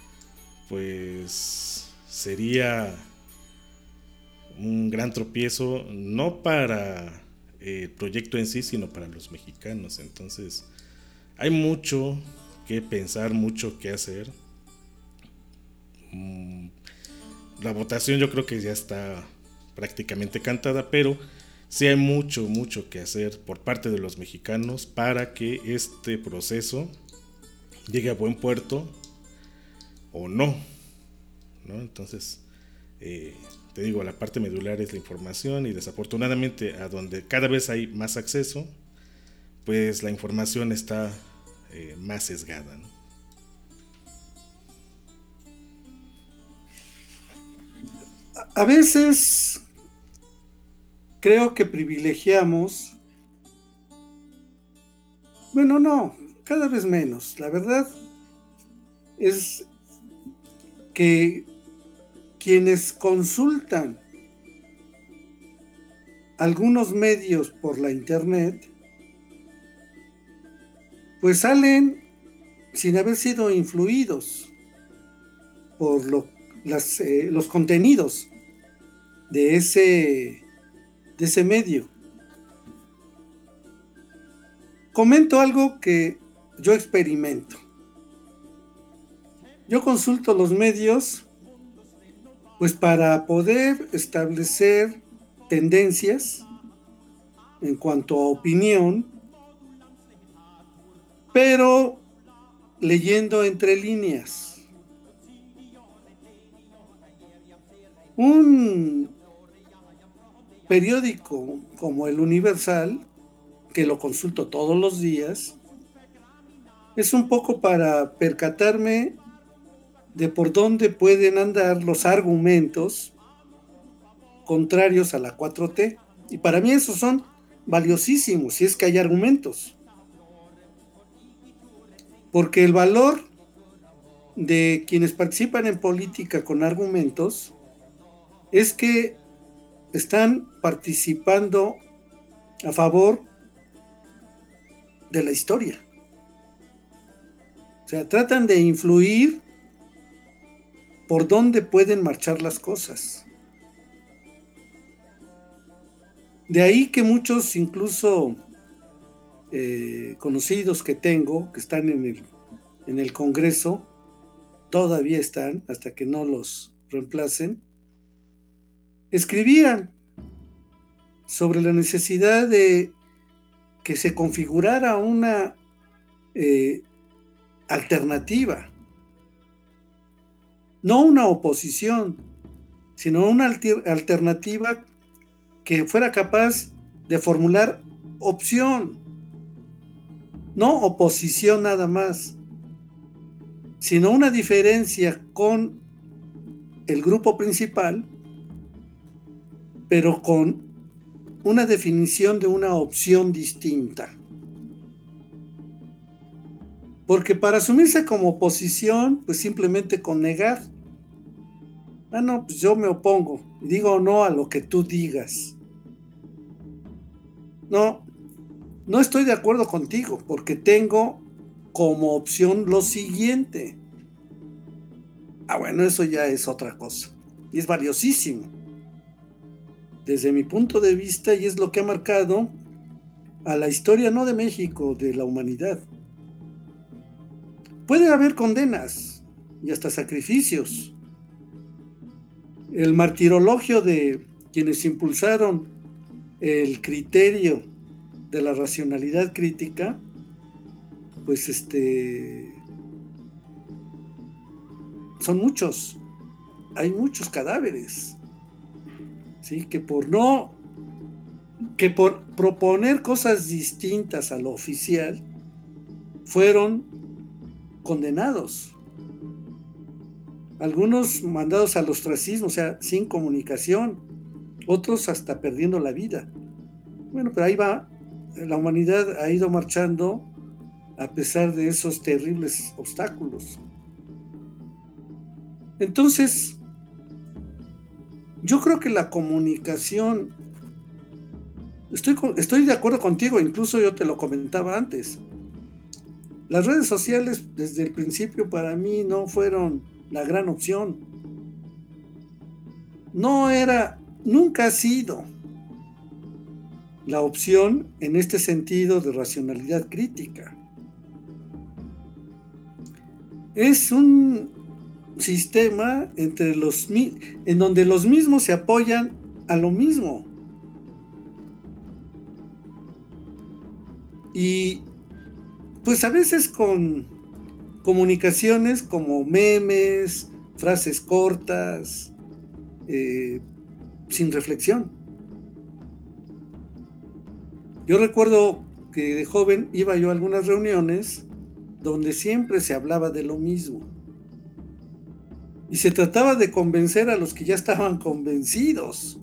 pues sería un gran tropiezo, no para el proyecto en sí, sino para los mexicanos. Entonces hay mucho que pensar, mucho que hacer. La votación yo creo que ya está prácticamente cantada, pero sí hay mucho, mucho que hacer por parte de los mexicanos para que este proceso llegue a buen puerto o no, ¿no? Entonces, eh, te digo, la parte medular es la información, y desafortunadamente a donde cada vez hay más acceso, pues la información está eh, más sesgada, ¿no? A veces creo que privilegiamos, bueno, no, cada vez menos. La verdad es que quienes consultan algunos medios por la internet, pues salen sin haber sido influidos por lo, las, eh, los contenidos de ese, de ese medio. Comento algo que yo experimento. Yo consulto los medios pues para poder establecer tendencias en cuanto a opinión, pero leyendo entre líneas. Un periódico como El Universal, que lo consulto todos los días, es un poco para percatarme de por dónde pueden andar los argumentos contrarios a la cuatro T. Y para mí esos son valiosísimos, si es que hay argumentos. Porque el valor de quienes participan en política con argumentos es que están participando a favor de la historia. O sea, tratan de influir por dónde pueden marchar las cosas. De ahí que muchos, incluso eh, conocidos que tengo, que están en el, en el Congreso, todavía están, hasta que no los reemplacen, escribían sobre la necesidad de que se configurara una eh, alternativa, no una oposición, sino una alter- alternativa que fuera capaz de formular opción, no oposición nada más, sino una diferencia con el grupo principal, pero con una definición de una opción distinta. Porque para asumirse como oposición, pues simplemente con negar, ah, no, pues yo me opongo, digo no a lo que tú digas. No, no estoy de acuerdo contigo, porque tengo como opción lo siguiente. Ah, bueno, eso ya es otra cosa, y es valiosísimo desde mi punto de vista, y es lo que ha marcado a la historia, no de México, de la humanidad. Puede haber condenas y hasta sacrificios. El martirologio de quienes impulsaron el criterio de la racionalidad crítica pues este, son muchos, hay muchos cadáveres, ¿sí? Que por no, que por proponer cosas distintas a lo oficial, fueron condenados. Algunos mandados al ostracismo, o sea, sin comunicación, otros hasta perdiendo la vida. Bueno, pero ahí va, la humanidad ha ido marchando a pesar de esos terribles obstáculos. Entonces, yo creo que la comunicación, estoy, estoy de acuerdo contigo, incluso yo te lo comentaba antes. Las redes sociales desde el principio para mí no fueron la gran opción. No era, nunca ha sido la opción en este sentido de racionalidad crítica. Es un sistema entre los, en donde los mismos se apoyan a lo mismo. Y pues a veces con comunicaciones como memes, frases cortas, eh, sin reflexión. Yo recuerdo que de joven iba yo a algunas reuniones donde siempre se hablaba de lo mismo. Y se trataba de convencer a los que ya estaban convencidos.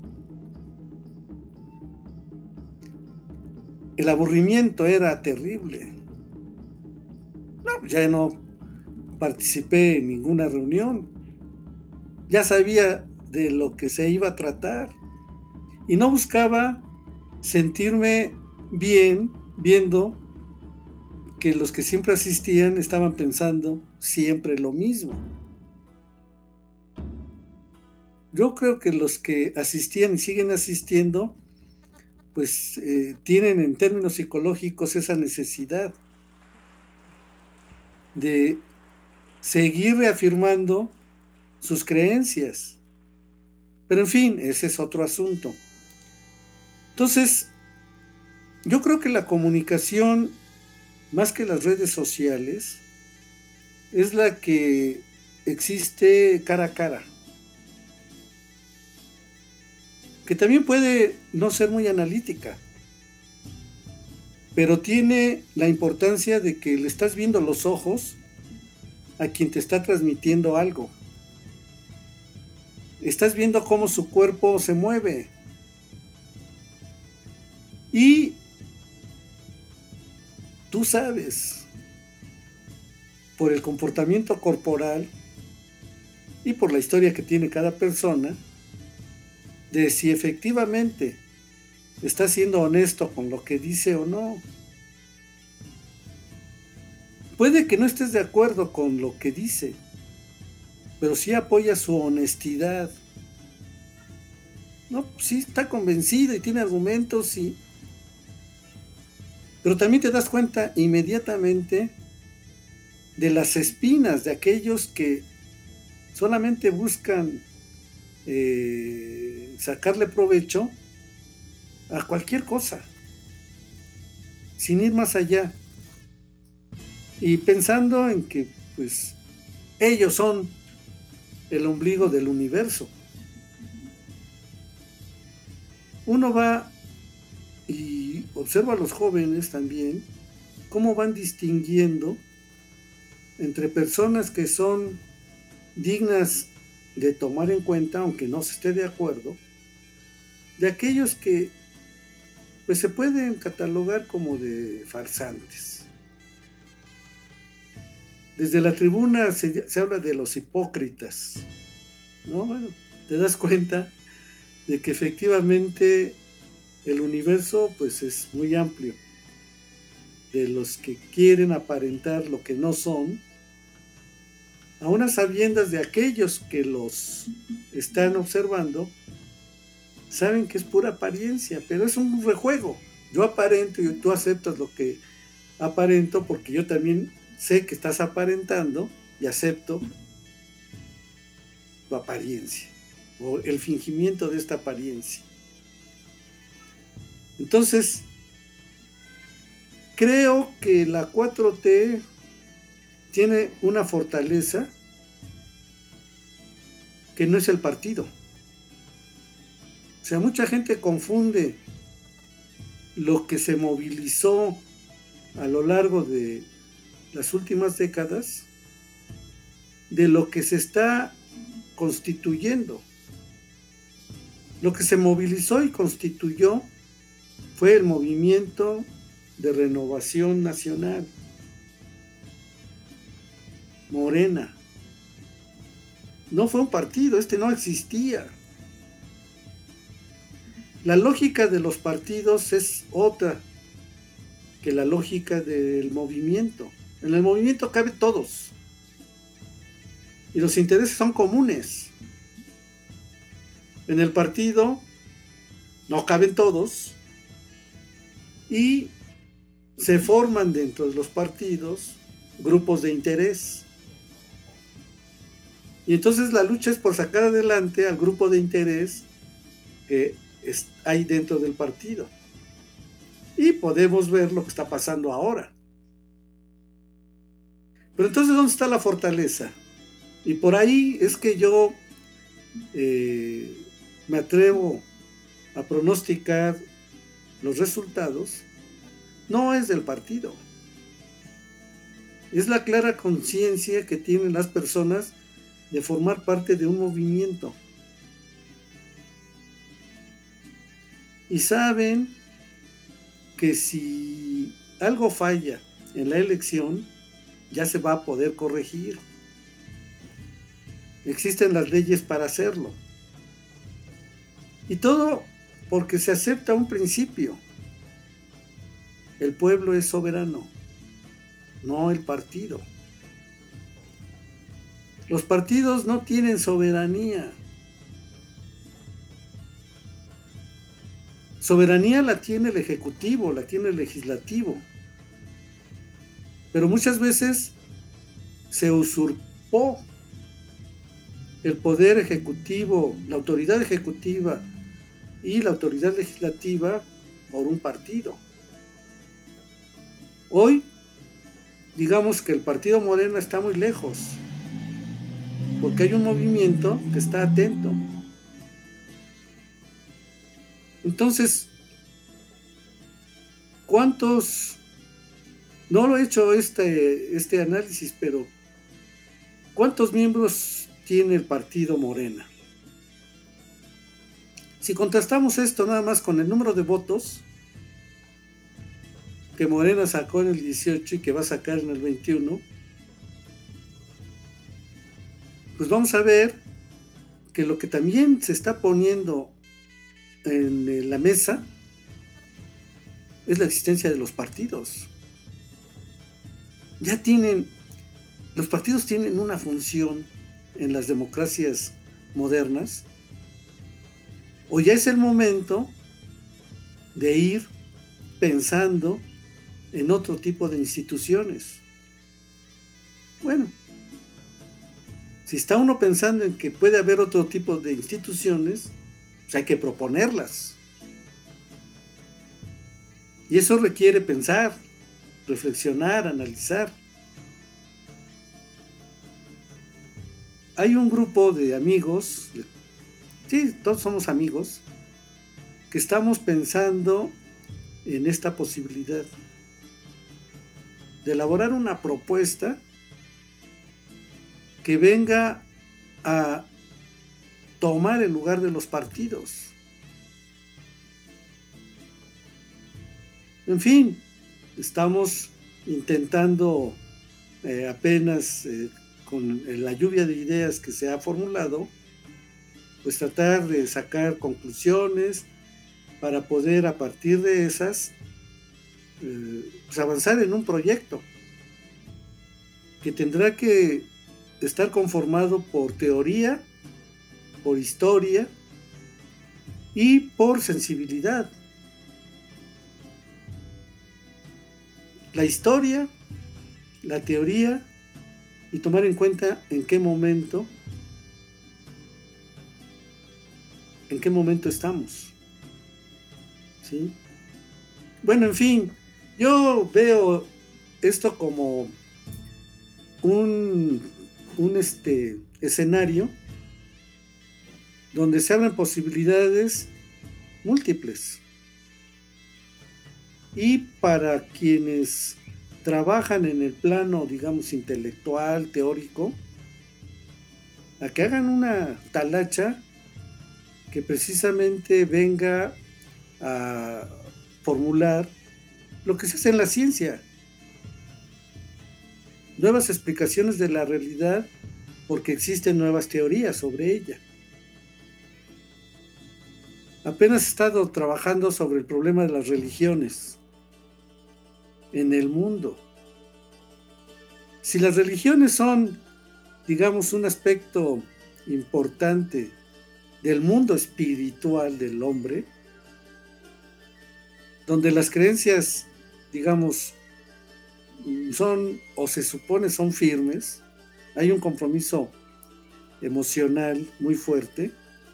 El aburrimiento era terrible. No, ya no participé en ninguna reunión. Ya sabía de lo que se iba a tratar. Y no buscaba sentirme bien viendo que los que siempre asistían estaban pensando siempre lo mismo. Yo creo que los que asistían y siguen asistiendo, pues eh, tienen en términos psicológicos esa necesidad de seguir reafirmando sus creencias. Pero en fin, ese es otro asunto. Entonces, yo creo que la comunicación, más que las redes sociales, es la que existe cara a cara. Que también puede no ser muy analítica, pero tiene la importancia de que le estás viendo los ojos a quien te está transmitiendo algo. Estás viendo cómo su cuerpo se mueve. Y tú sabes, por el comportamiento corporal y por la historia que tiene cada persona, de si efectivamente está siendo honesto con lo que dice o no. Puede que no estés de acuerdo con lo que dice, pero sí apoya su honestidad. No, sí está convencido y tiene argumentos, y... pero también te das cuenta inmediatamente de las espinas de aquellos que solamente buscan eh, sacarle provecho a cualquier cosa, sin ir más allá, y pensando en que pues ellos son el ombligo del universo. Uno va y observa a los jóvenes también cómo van distinguiendo entre personas que son dignas de tomar en cuenta, aunque no se esté de acuerdo, de aquellos que pues se pueden catalogar como de farsantes. Desde la tribuna se, se habla de los hipócritas, ¿no? Bueno, te das cuenta de que efectivamente el universo pues es muy amplio, de los que quieren aparentar lo que no son, a unas sabiendas de aquellos que los están observando, saben que es pura apariencia, pero es un rejuego. Yo aparento y tú aceptas lo que aparento, porque yo también sé que estás aparentando y acepto tu apariencia o el fingimiento de esta apariencia. Entonces, creo que la cuatro T tiene una fortaleza que no es el partido. O sea, mucha gente confunde lo que se movilizó a lo largo de las últimas décadas de lo que se está constituyendo. Lo que se movilizó y constituyó fue el movimiento de renovación nacional, Morena. No fue un partido, este no existía. La lógica de los partidos es otra que la lógica del movimiento. En el movimiento caben todos y los intereses son comunes. En el partido no caben todos y se forman dentro de los partidos grupos de interés. Y entonces la lucha es por sacar adelante al grupo de interés que hay dentro del partido. Y podemos ver lo que está pasando ahora. Pero entonces, ¿dónde está la fortaleza? Y por ahí es que yo eh, me atrevo a pronosticar los resultados. No es del partido. Es la clara conciencia que tienen las personas de formar parte de un movimiento. Y saben que si algo falla en la elección, ya se va a poder corregir. Existen las leyes para hacerlo. Y todo porque se acepta un principio. El pueblo es soberano, no el partido. Los partidos no tienen soberanía. Soberanía la tiene el Ejecutivo, la tiene el Legislativo. Pero muchas veces se usurpó el poder ejecutivo, la autoridad ejecutiva y la autoridad legislativa por un partido. Hoy, digamos que el partido Morena está muy lejos, porque hay un movimiento que está atento. Entonces, ¿cuántos? No lo he hecho este, este análisis, pero ¿cuántos miembros tiene el partido Morena? Si contrastamos esto nada más con el número de votos que Morena sacó en el dieciocho y que va a sacar en el veintiuno, pues vamos a ver que lo que también se está poniendo en la mesa es la existencia de los partidos. Ya tienen, los partidos tienen una función en las democracias modernas, o ya es el momento de ir pensando en otro tipo de instituciones. Bueno, si está uno pensando en que puede haber otro tipo de instituciones, pues hay que proponerlas. Y eso requiere pensar, reflexionar, analizar. Hay un grupo de amigos, sí, todos somos amigos, que estamos pensando en esta posibilidad de elaborar una propuesta que venga a tomar el lugar de los partidos. En fin, estamos intentando eh, apenas eh, con la lluvia de ideas que se ha formulado, pues tratar de sacar conclusiones para poder a partir de esas eh, pues avanzar en un proyecto que tendrá que estar conformado por teoría, por historia y por sensibilidad. La historia, la teoría y tomar en cuenta en qué momento, en qué momento estamos. ¿Sí? Bueno, en fin, Yo veo esto como un, un este, escenario donde se abren posibilidades múltiples. Y para quienes trabajan en el plano, digamos, intelectual, teórico, a que hagan una talacha que precisamente venga a formular lo que se hace en la ciencia. Nuevas explicaciones de la realidad porque existen nuevas teorías sobre ella. Apenas he estado trabajando sobre el problema de las religiones en el mundo. Si las religiones son, digamos, un aspecto importante del mundo espiritual del hombre, donde las creencias, digamos, son o se supone son firmes, hay un compromiso emocional muy fuerte.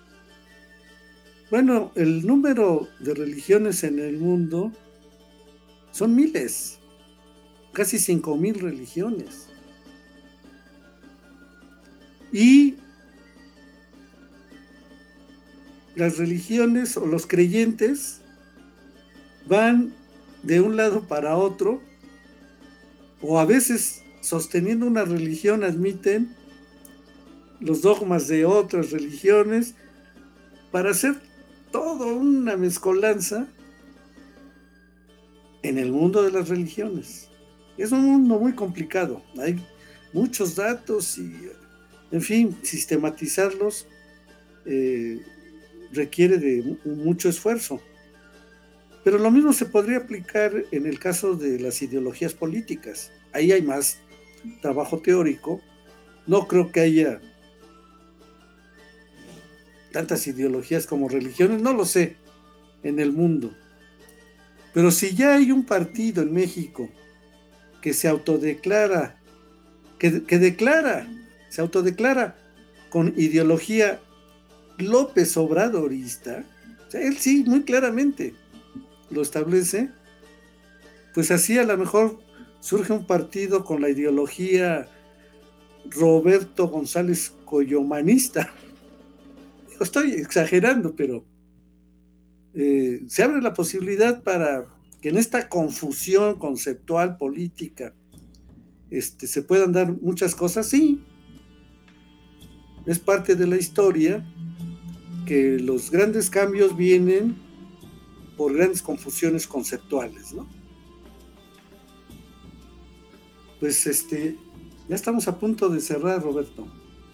Bueno, el número de religiones en el mundo son miles, casi cinco mil religiones. Y las religiones o los creyentes van de un lado para otro, o a veces sosteniendo una religión admiten los dogmas de otras religiones para hacer toda una mezcolanza en el mundo de las religiones. Es un mundo muy complicado, hay muchos datos y, en fin, sistematizarlos eh, requiere de mucho esfuerzo. Pero lo mismo se podría aplicar en el caso de las ideologías políticas. Ahí hay más trabajo teórico. No creo que haya tantas ideologías como religiones, no lo sé, en el mundo. Pero si ya hay un partido en México que se autodeclara, que, que declara, se autodeclara con ideología López Obradorista, o sea, él sí, muy claramente lo establece, pues así a lo mejor surge un partido con la ideología Roberto González Coyomanista. Estoy exagerando, pero eh, se abre la posibilidad para que en esta confusión conceptual política este, se puedan dar muchas cosas. Sí, es parte de la historia que los grandes cambios vienen por grandes confusiones conceptuales, ¿no? Pues este, ya estamos a punto de cerrar, Roberto.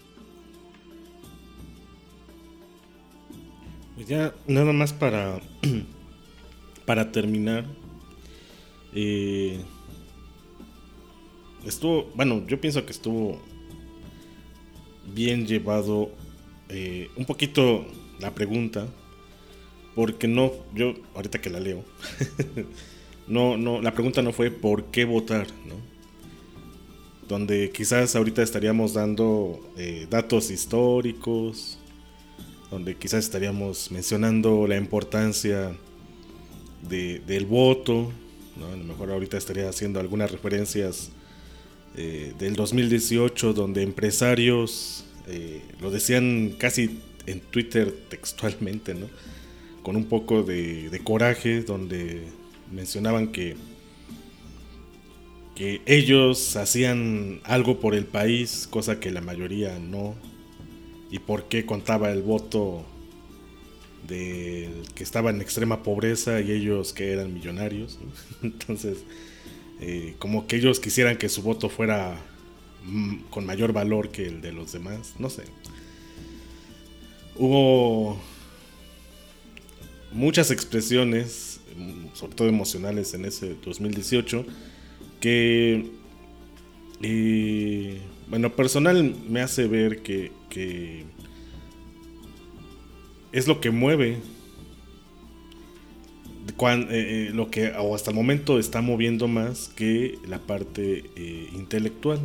Pues ya nada más para para terminar, eh, estuvo, bueno, yo pienso que estuvo bien llevado eh, un poquito la pregunta, porque no, yo ahorita que la leo, no, no, la pregunta no fue ¿por qué votar?, ¿no? Donde quizás ahorita estaríamos dando eh, datos históricos, donde quizás estaríamos mencionando la importancia de, del voto, ¿no? A lo mejor ahorita estaría haciendo algunas referencias eh, del dos mil dieciocho, donde empresarios eh, lo decían casi en Twitter textualmente, ¿no? Con un poco de, de coraje, donde mencionaban que, que ellos hacían algo por el país, cosa que la mayoría no. Y por qué contaba el voto del que estaba en extrema pobreza y ellos que eran millonarios, ¿no? Entonces, eh, como que ellos quisieran que su voto fuera mm, con mayor valor que el de los demás, no sé. Hubo muchas expresiones, sobre todo emocionales, en ese dos mil dieciocho, que, eh, bueno, personal me hace ver que, que es lo que mueve, cuando, eh, lo que o hasta el momento está moviendo más que la parte eh, intelectual.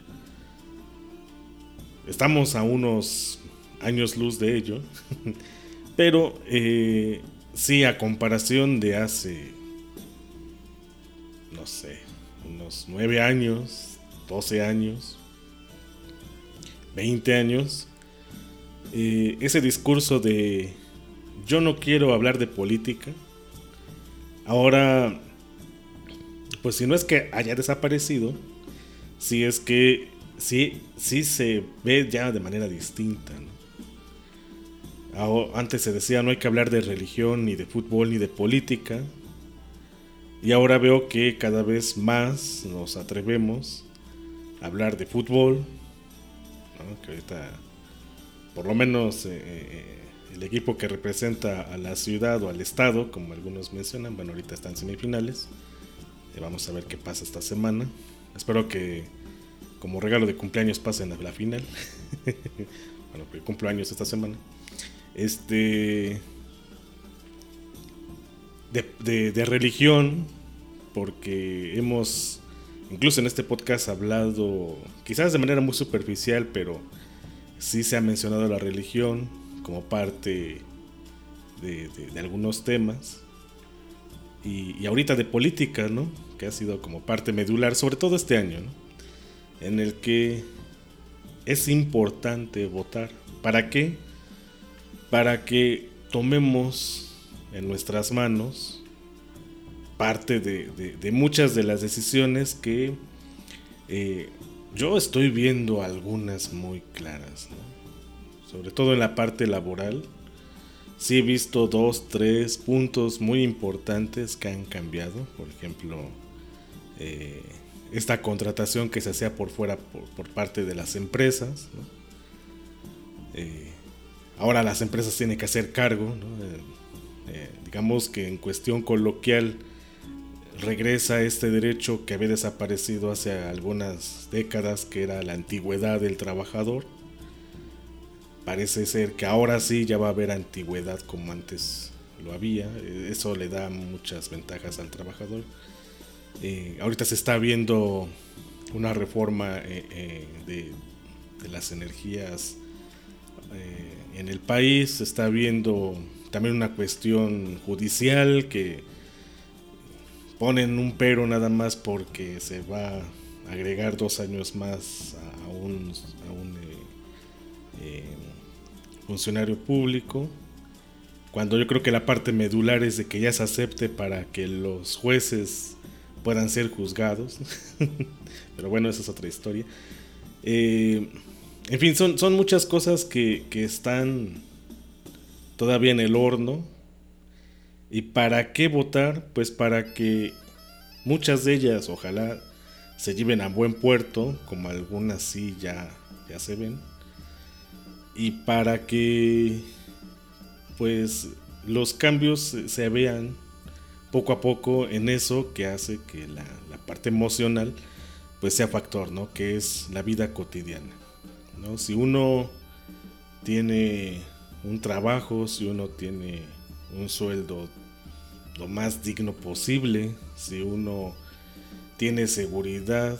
Estamos a unos años luz de ello, pero eh, sí, a comparación de hace no sé, unos nueve años, doce años, veinte años, eh, ese discurso de yo no quiero hablar de política, ahora, pues si no es que haya desaparecido, si es que sí, sí se ve ya de manera distinta, ¿no? Antes se decía no hay que hablar de religión, ni de fútbol, ni de política. Y ahora veo que cada vez más nos atrevemos a hablar de fútbol, ¿no? Que ahorita, por lo menos, eh, el equipo que representa a la ciudad o al estado, como algunos mencionan, bueno, ahorita están en semifinales. Eh, vamos a ver qué pasa esta semana. Espero que como regalo de cumpleaños pasen a la final. Bueno, que cumplo años esta semana. Este... De, de, de religión, porque hemos, incluso en este podcast, hablado, quizás de manera muy superficial, pero sí se ha mencionado la religión como parte de, de, de algunos temas. Y, y ahorita de política, ¿no? Que ha sido como parte medular, sobre todo este año, ¿no? En el que es importante votar. ¿Para qué? Para que tomemos en nuestras manos parte de, de, de muchas de las decisiones que eh, yo estoy viendo algunas muy claras, ¿no? Sobre todo en la parte laboral. Sí he visto dos, tres puntos muy importantes que han cambiado. Por ejemplo, eh, esta contratación que se hacía por fuera por, por parte de las empresas, ¿no? Eh, ahora las empresas tienen que hacer cargo, ¿no? Eh, eh, digamos que en cuestión coloquial regresa este derecho que había desaparecido hace algunas décadas, que era la antigüedad del trabajador. Parece ser que ahora sí ya va a haber antigüedad como antes lo había. Eso le da muchas ventajas al trabajador. Eh, ahorita se está viendo una reforma eh, eh, de, de las energías eh, en el país. Se está viendo también una cuestión judicial que ponen un pero nada más porque se va a agregar dos años más a un, a un eh, eh, funcionario público, cuando yo creo que la parte medular es de que ya se acepte para que los jueces puedan ser juzgados. Pero bueno, esa es otra historia. Eh, en fin, son, son muchas cosas que, que están todavía en el horno. ¿Y para qué votar? Pues para que muchas de ellas ojalá se lleven a buen puerto, como algunas sí ya, ya se ven. Y para que pues los cambios se, se vean poco a poco en eso que hace que la, la parte emocional pues sea factor, ¿no? Que es la vida cotidiana, ¿no? Si uno tiene un trabajo, si uno tiene un sueldo lo más digno posible, si uno tiene seguridad,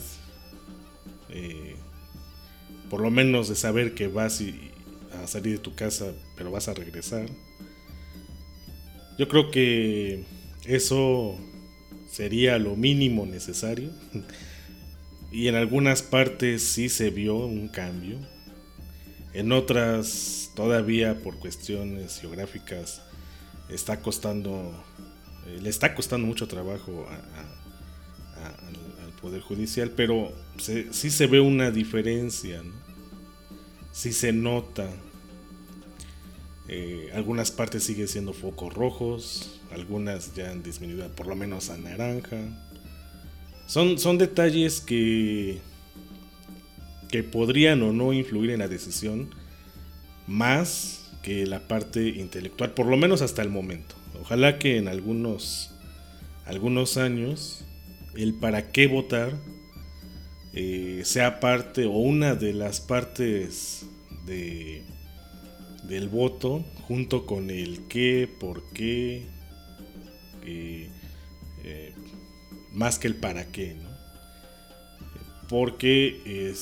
eh, por lo menos de saber que vas y, a salir de tu casa pero vas a regresar, yo creo que eso sería lo mínimo necesario. Y en algunas partes sí se vio un cambio, en otras todavía por cuestiones geográficas está costando eh, le está costando mucho trabajo a, a, a, al, al Poder Judicial, pero se, sí se ve una diferencia, ¿no? Sí se nota. Eh, algunas partes siguen siendo focos rojos, algunas ya han disminuido por lo menos a naranja. Son, son detalles que, que podrían o no influir en la decisión más que la parte intelectual, por lo menos hasta el momento. Ojalá que en algunos, algunos años el para qué votar eh, sea parte o una de las partes de, del voto, junto con el qué, por qué, eh, eh, más que el para qué, ¿no? Porque eh,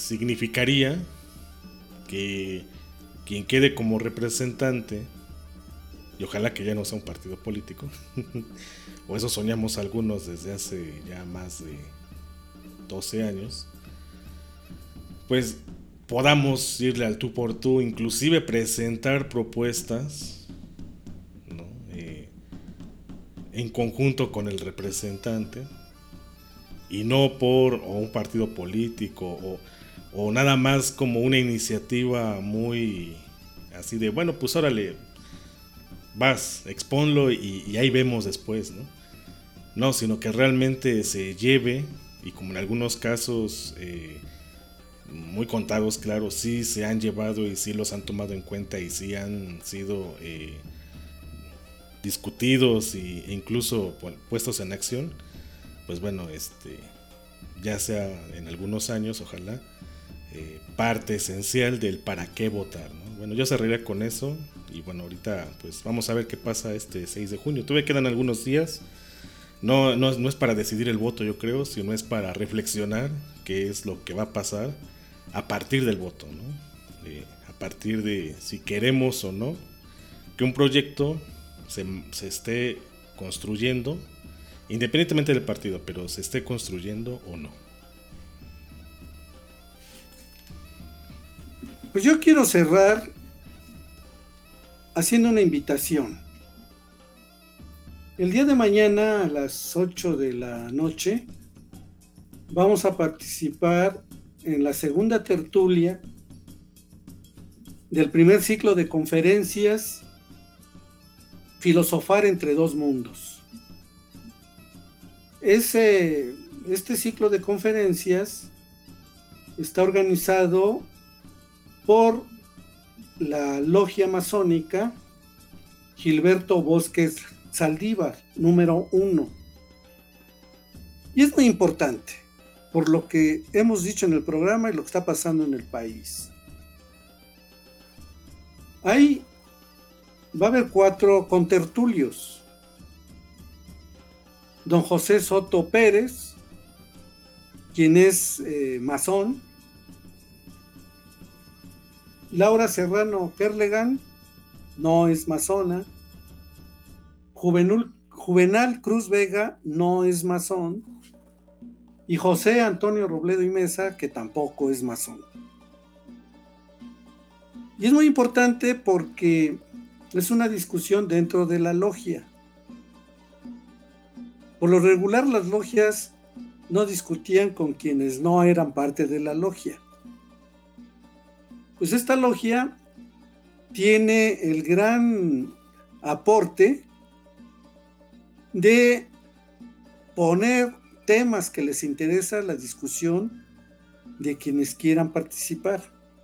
significaría que quien quede como representante y ojalá que ya no sea un partido político, o eso soñamos algunos desde hace ya más de doce años, pues podamos irle al tú por tú, inclusive presentar propuestas, ¿no? eh, en conjunto con el representante, y no por o un partido político o, o nada más como una iniciativa muy así de, bueno, pues órale, vas, expónlo y, y ahí vemos después, ¿no? No, sino que realmente se lleve, y como en algunos casos eh, muy contados, claro, sí se han llevado y sí los han tomado en cuenta y sí han sido eh, discutidos y, e incluso bueno, puestos en acción, pues bueno, este, ya sea en algunos años, ojalá, eh, parte esencial del para qué votar, ¿no? Bueno, yo cerraría con eso y bueno, ahorita pues vamos a ver qué pasa este seis de junio. Todavía quedan algunos días, no, no, no es para decidir el voto, yo creo, sino es para reflexionar qué es lo que va a pasar a partir del voto, ¿no? Eh, a partir de si queremos o no que un proyecto se, se esté construyendo, independientemente del partido, pero se esté construyendo o no. Pues yo quiero cerrar haciendo una invitación. El día de mañana a las ocho de la noche vamos a participar en la segunda tertulia del primer ciclo de conferencias Filosofar entre dos mundos. Ese, este ciclo de conferencias está organizado por la logia masónica Gilberto Bosques Saldívar, número uno. Y es muy importante, por lo que hemos dicho en el programa y lo que está pasando en el país. Ahí va a haber cuatro contertulios. Don José Soto Pérez, quien es eh, masón. Laura Serrano Kerlegan, no es masona. Juvenul, Juvenal Cruz Vega, no es masón. Y José Antonio Robledo y Mesa, que tampoco es masón. Y es muy importante porque es una discusión dentro de la logia. Por lo regular, las logias no discutían con quienes no eran parte de la logia. Pues esta logia tiene el gran aporte de poner temas que les interesa a la discusión de quienes quieran participar.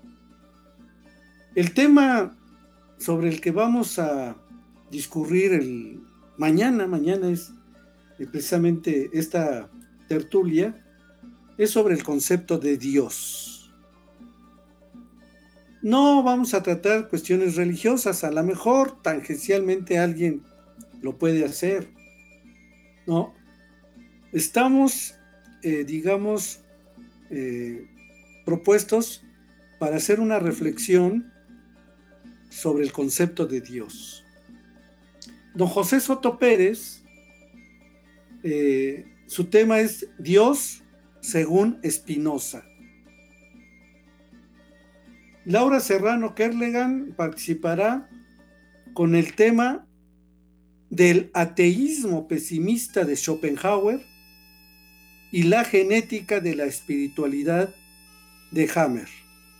El tema sobre el que vamos a discurrir el mañana, mañana es precisamente esta tertulia, es sobre el concepto de Dios. No vamos a tratar cuestiones religiosas, a lo mejor tangencialmente alguien lo puede hacer, ¿no? Estamos, eh, digamos, eh, propuestos para hacer una reflexión sobre el concepto de Dios. Don José Soto Pérez, eh, su tema es Dios según Spinoza. Laura Serrano Kerlegan participará con el tema del ateísmo pesimista de Schopenhauer y la genética de la espiritualidad de Hammer.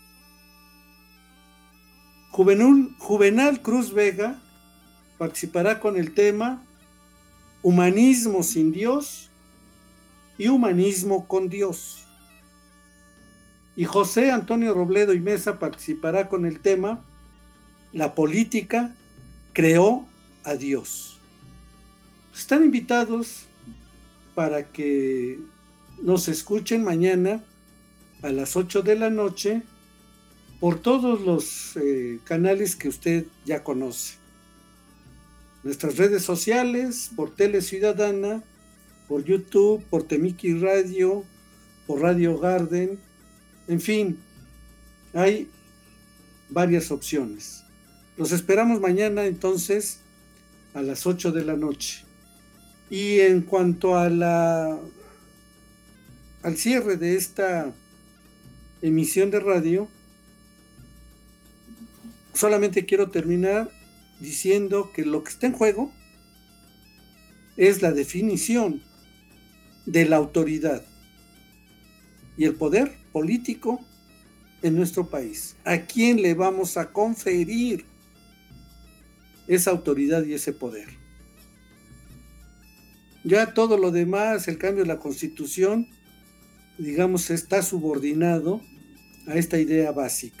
Juvenal, Juvenal Cruz Vega participará con el tema Humanismo sin Dios y Humanismo con Dios. Y José Antonio Robledo y Mesa participará con el tema La política creó a Dios. Están invitados para que nos escuchen mañana a las ocho de la noche por todos los eh, canales que usted ya conoce. Nuestras redes sociales, por Tele Ciudadana, por YouTube, por Temiki Radio, por Radio Garden, en fin, hay varias opciones. Los esperamos mañana entonces a las ocho de la noche. Y en cuanto a la al cierre de esta emisión de radio, solamente quiero terminar diciendo que lo que está en juego es la definición de la autoridad y el poder político en nuestro país. ¿A quién le vamos a conferir esa autoridad y ese poder? Ya todo lo demás, el cambio de la Constitución, digamos, está subordinado a esta idea básica.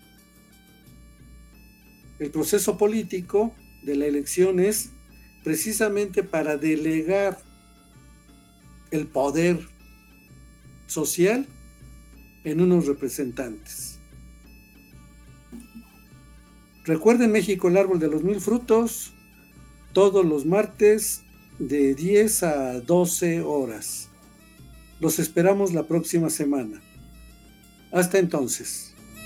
El proceso político de la elección es precisamente para delegar el poder social en unos representantes. Recuerden, México, el árbol de los mil frutos, todos los martes de diez a doce horas. Los esperamos la próxima semana. Hasta entonces.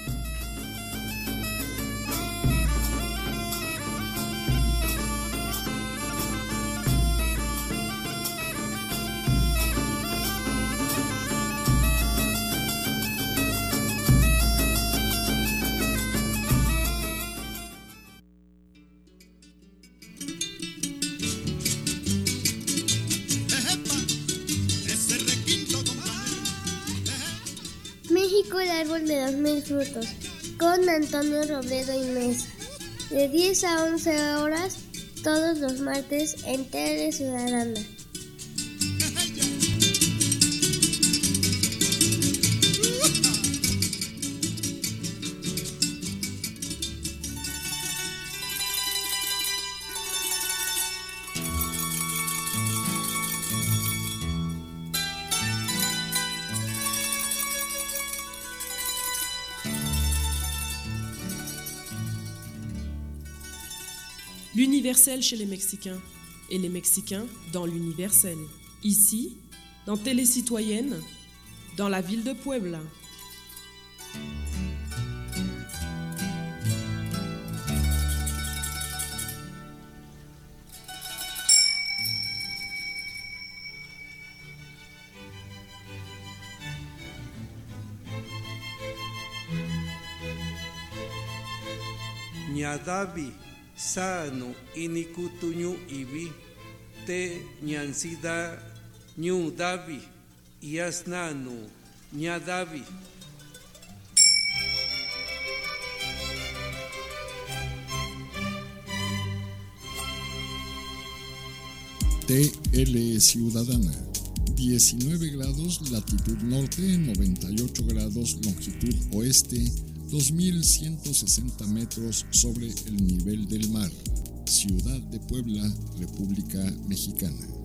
México, el árbol de los mil frutos, con Antonio Robledo y Mesa, de diez a once horas, todos los martes en Tele Ciudadana. L'universel chez les Mexicains et les Mexicains dans l'universel. Ici, dans Télé Citoyenne, dans la ville de Puebla. Ñadavi sano inikutuñu ibi te ñansida ñu davi yasnanu ñadavi. T L Ciudadana, diecinueve grados latitud norte, noventa y ocho grados longitud oeste, dos mil ciento sesenta metros sobre el nivel del mar. Ciudad de Puebla, República Mexicana.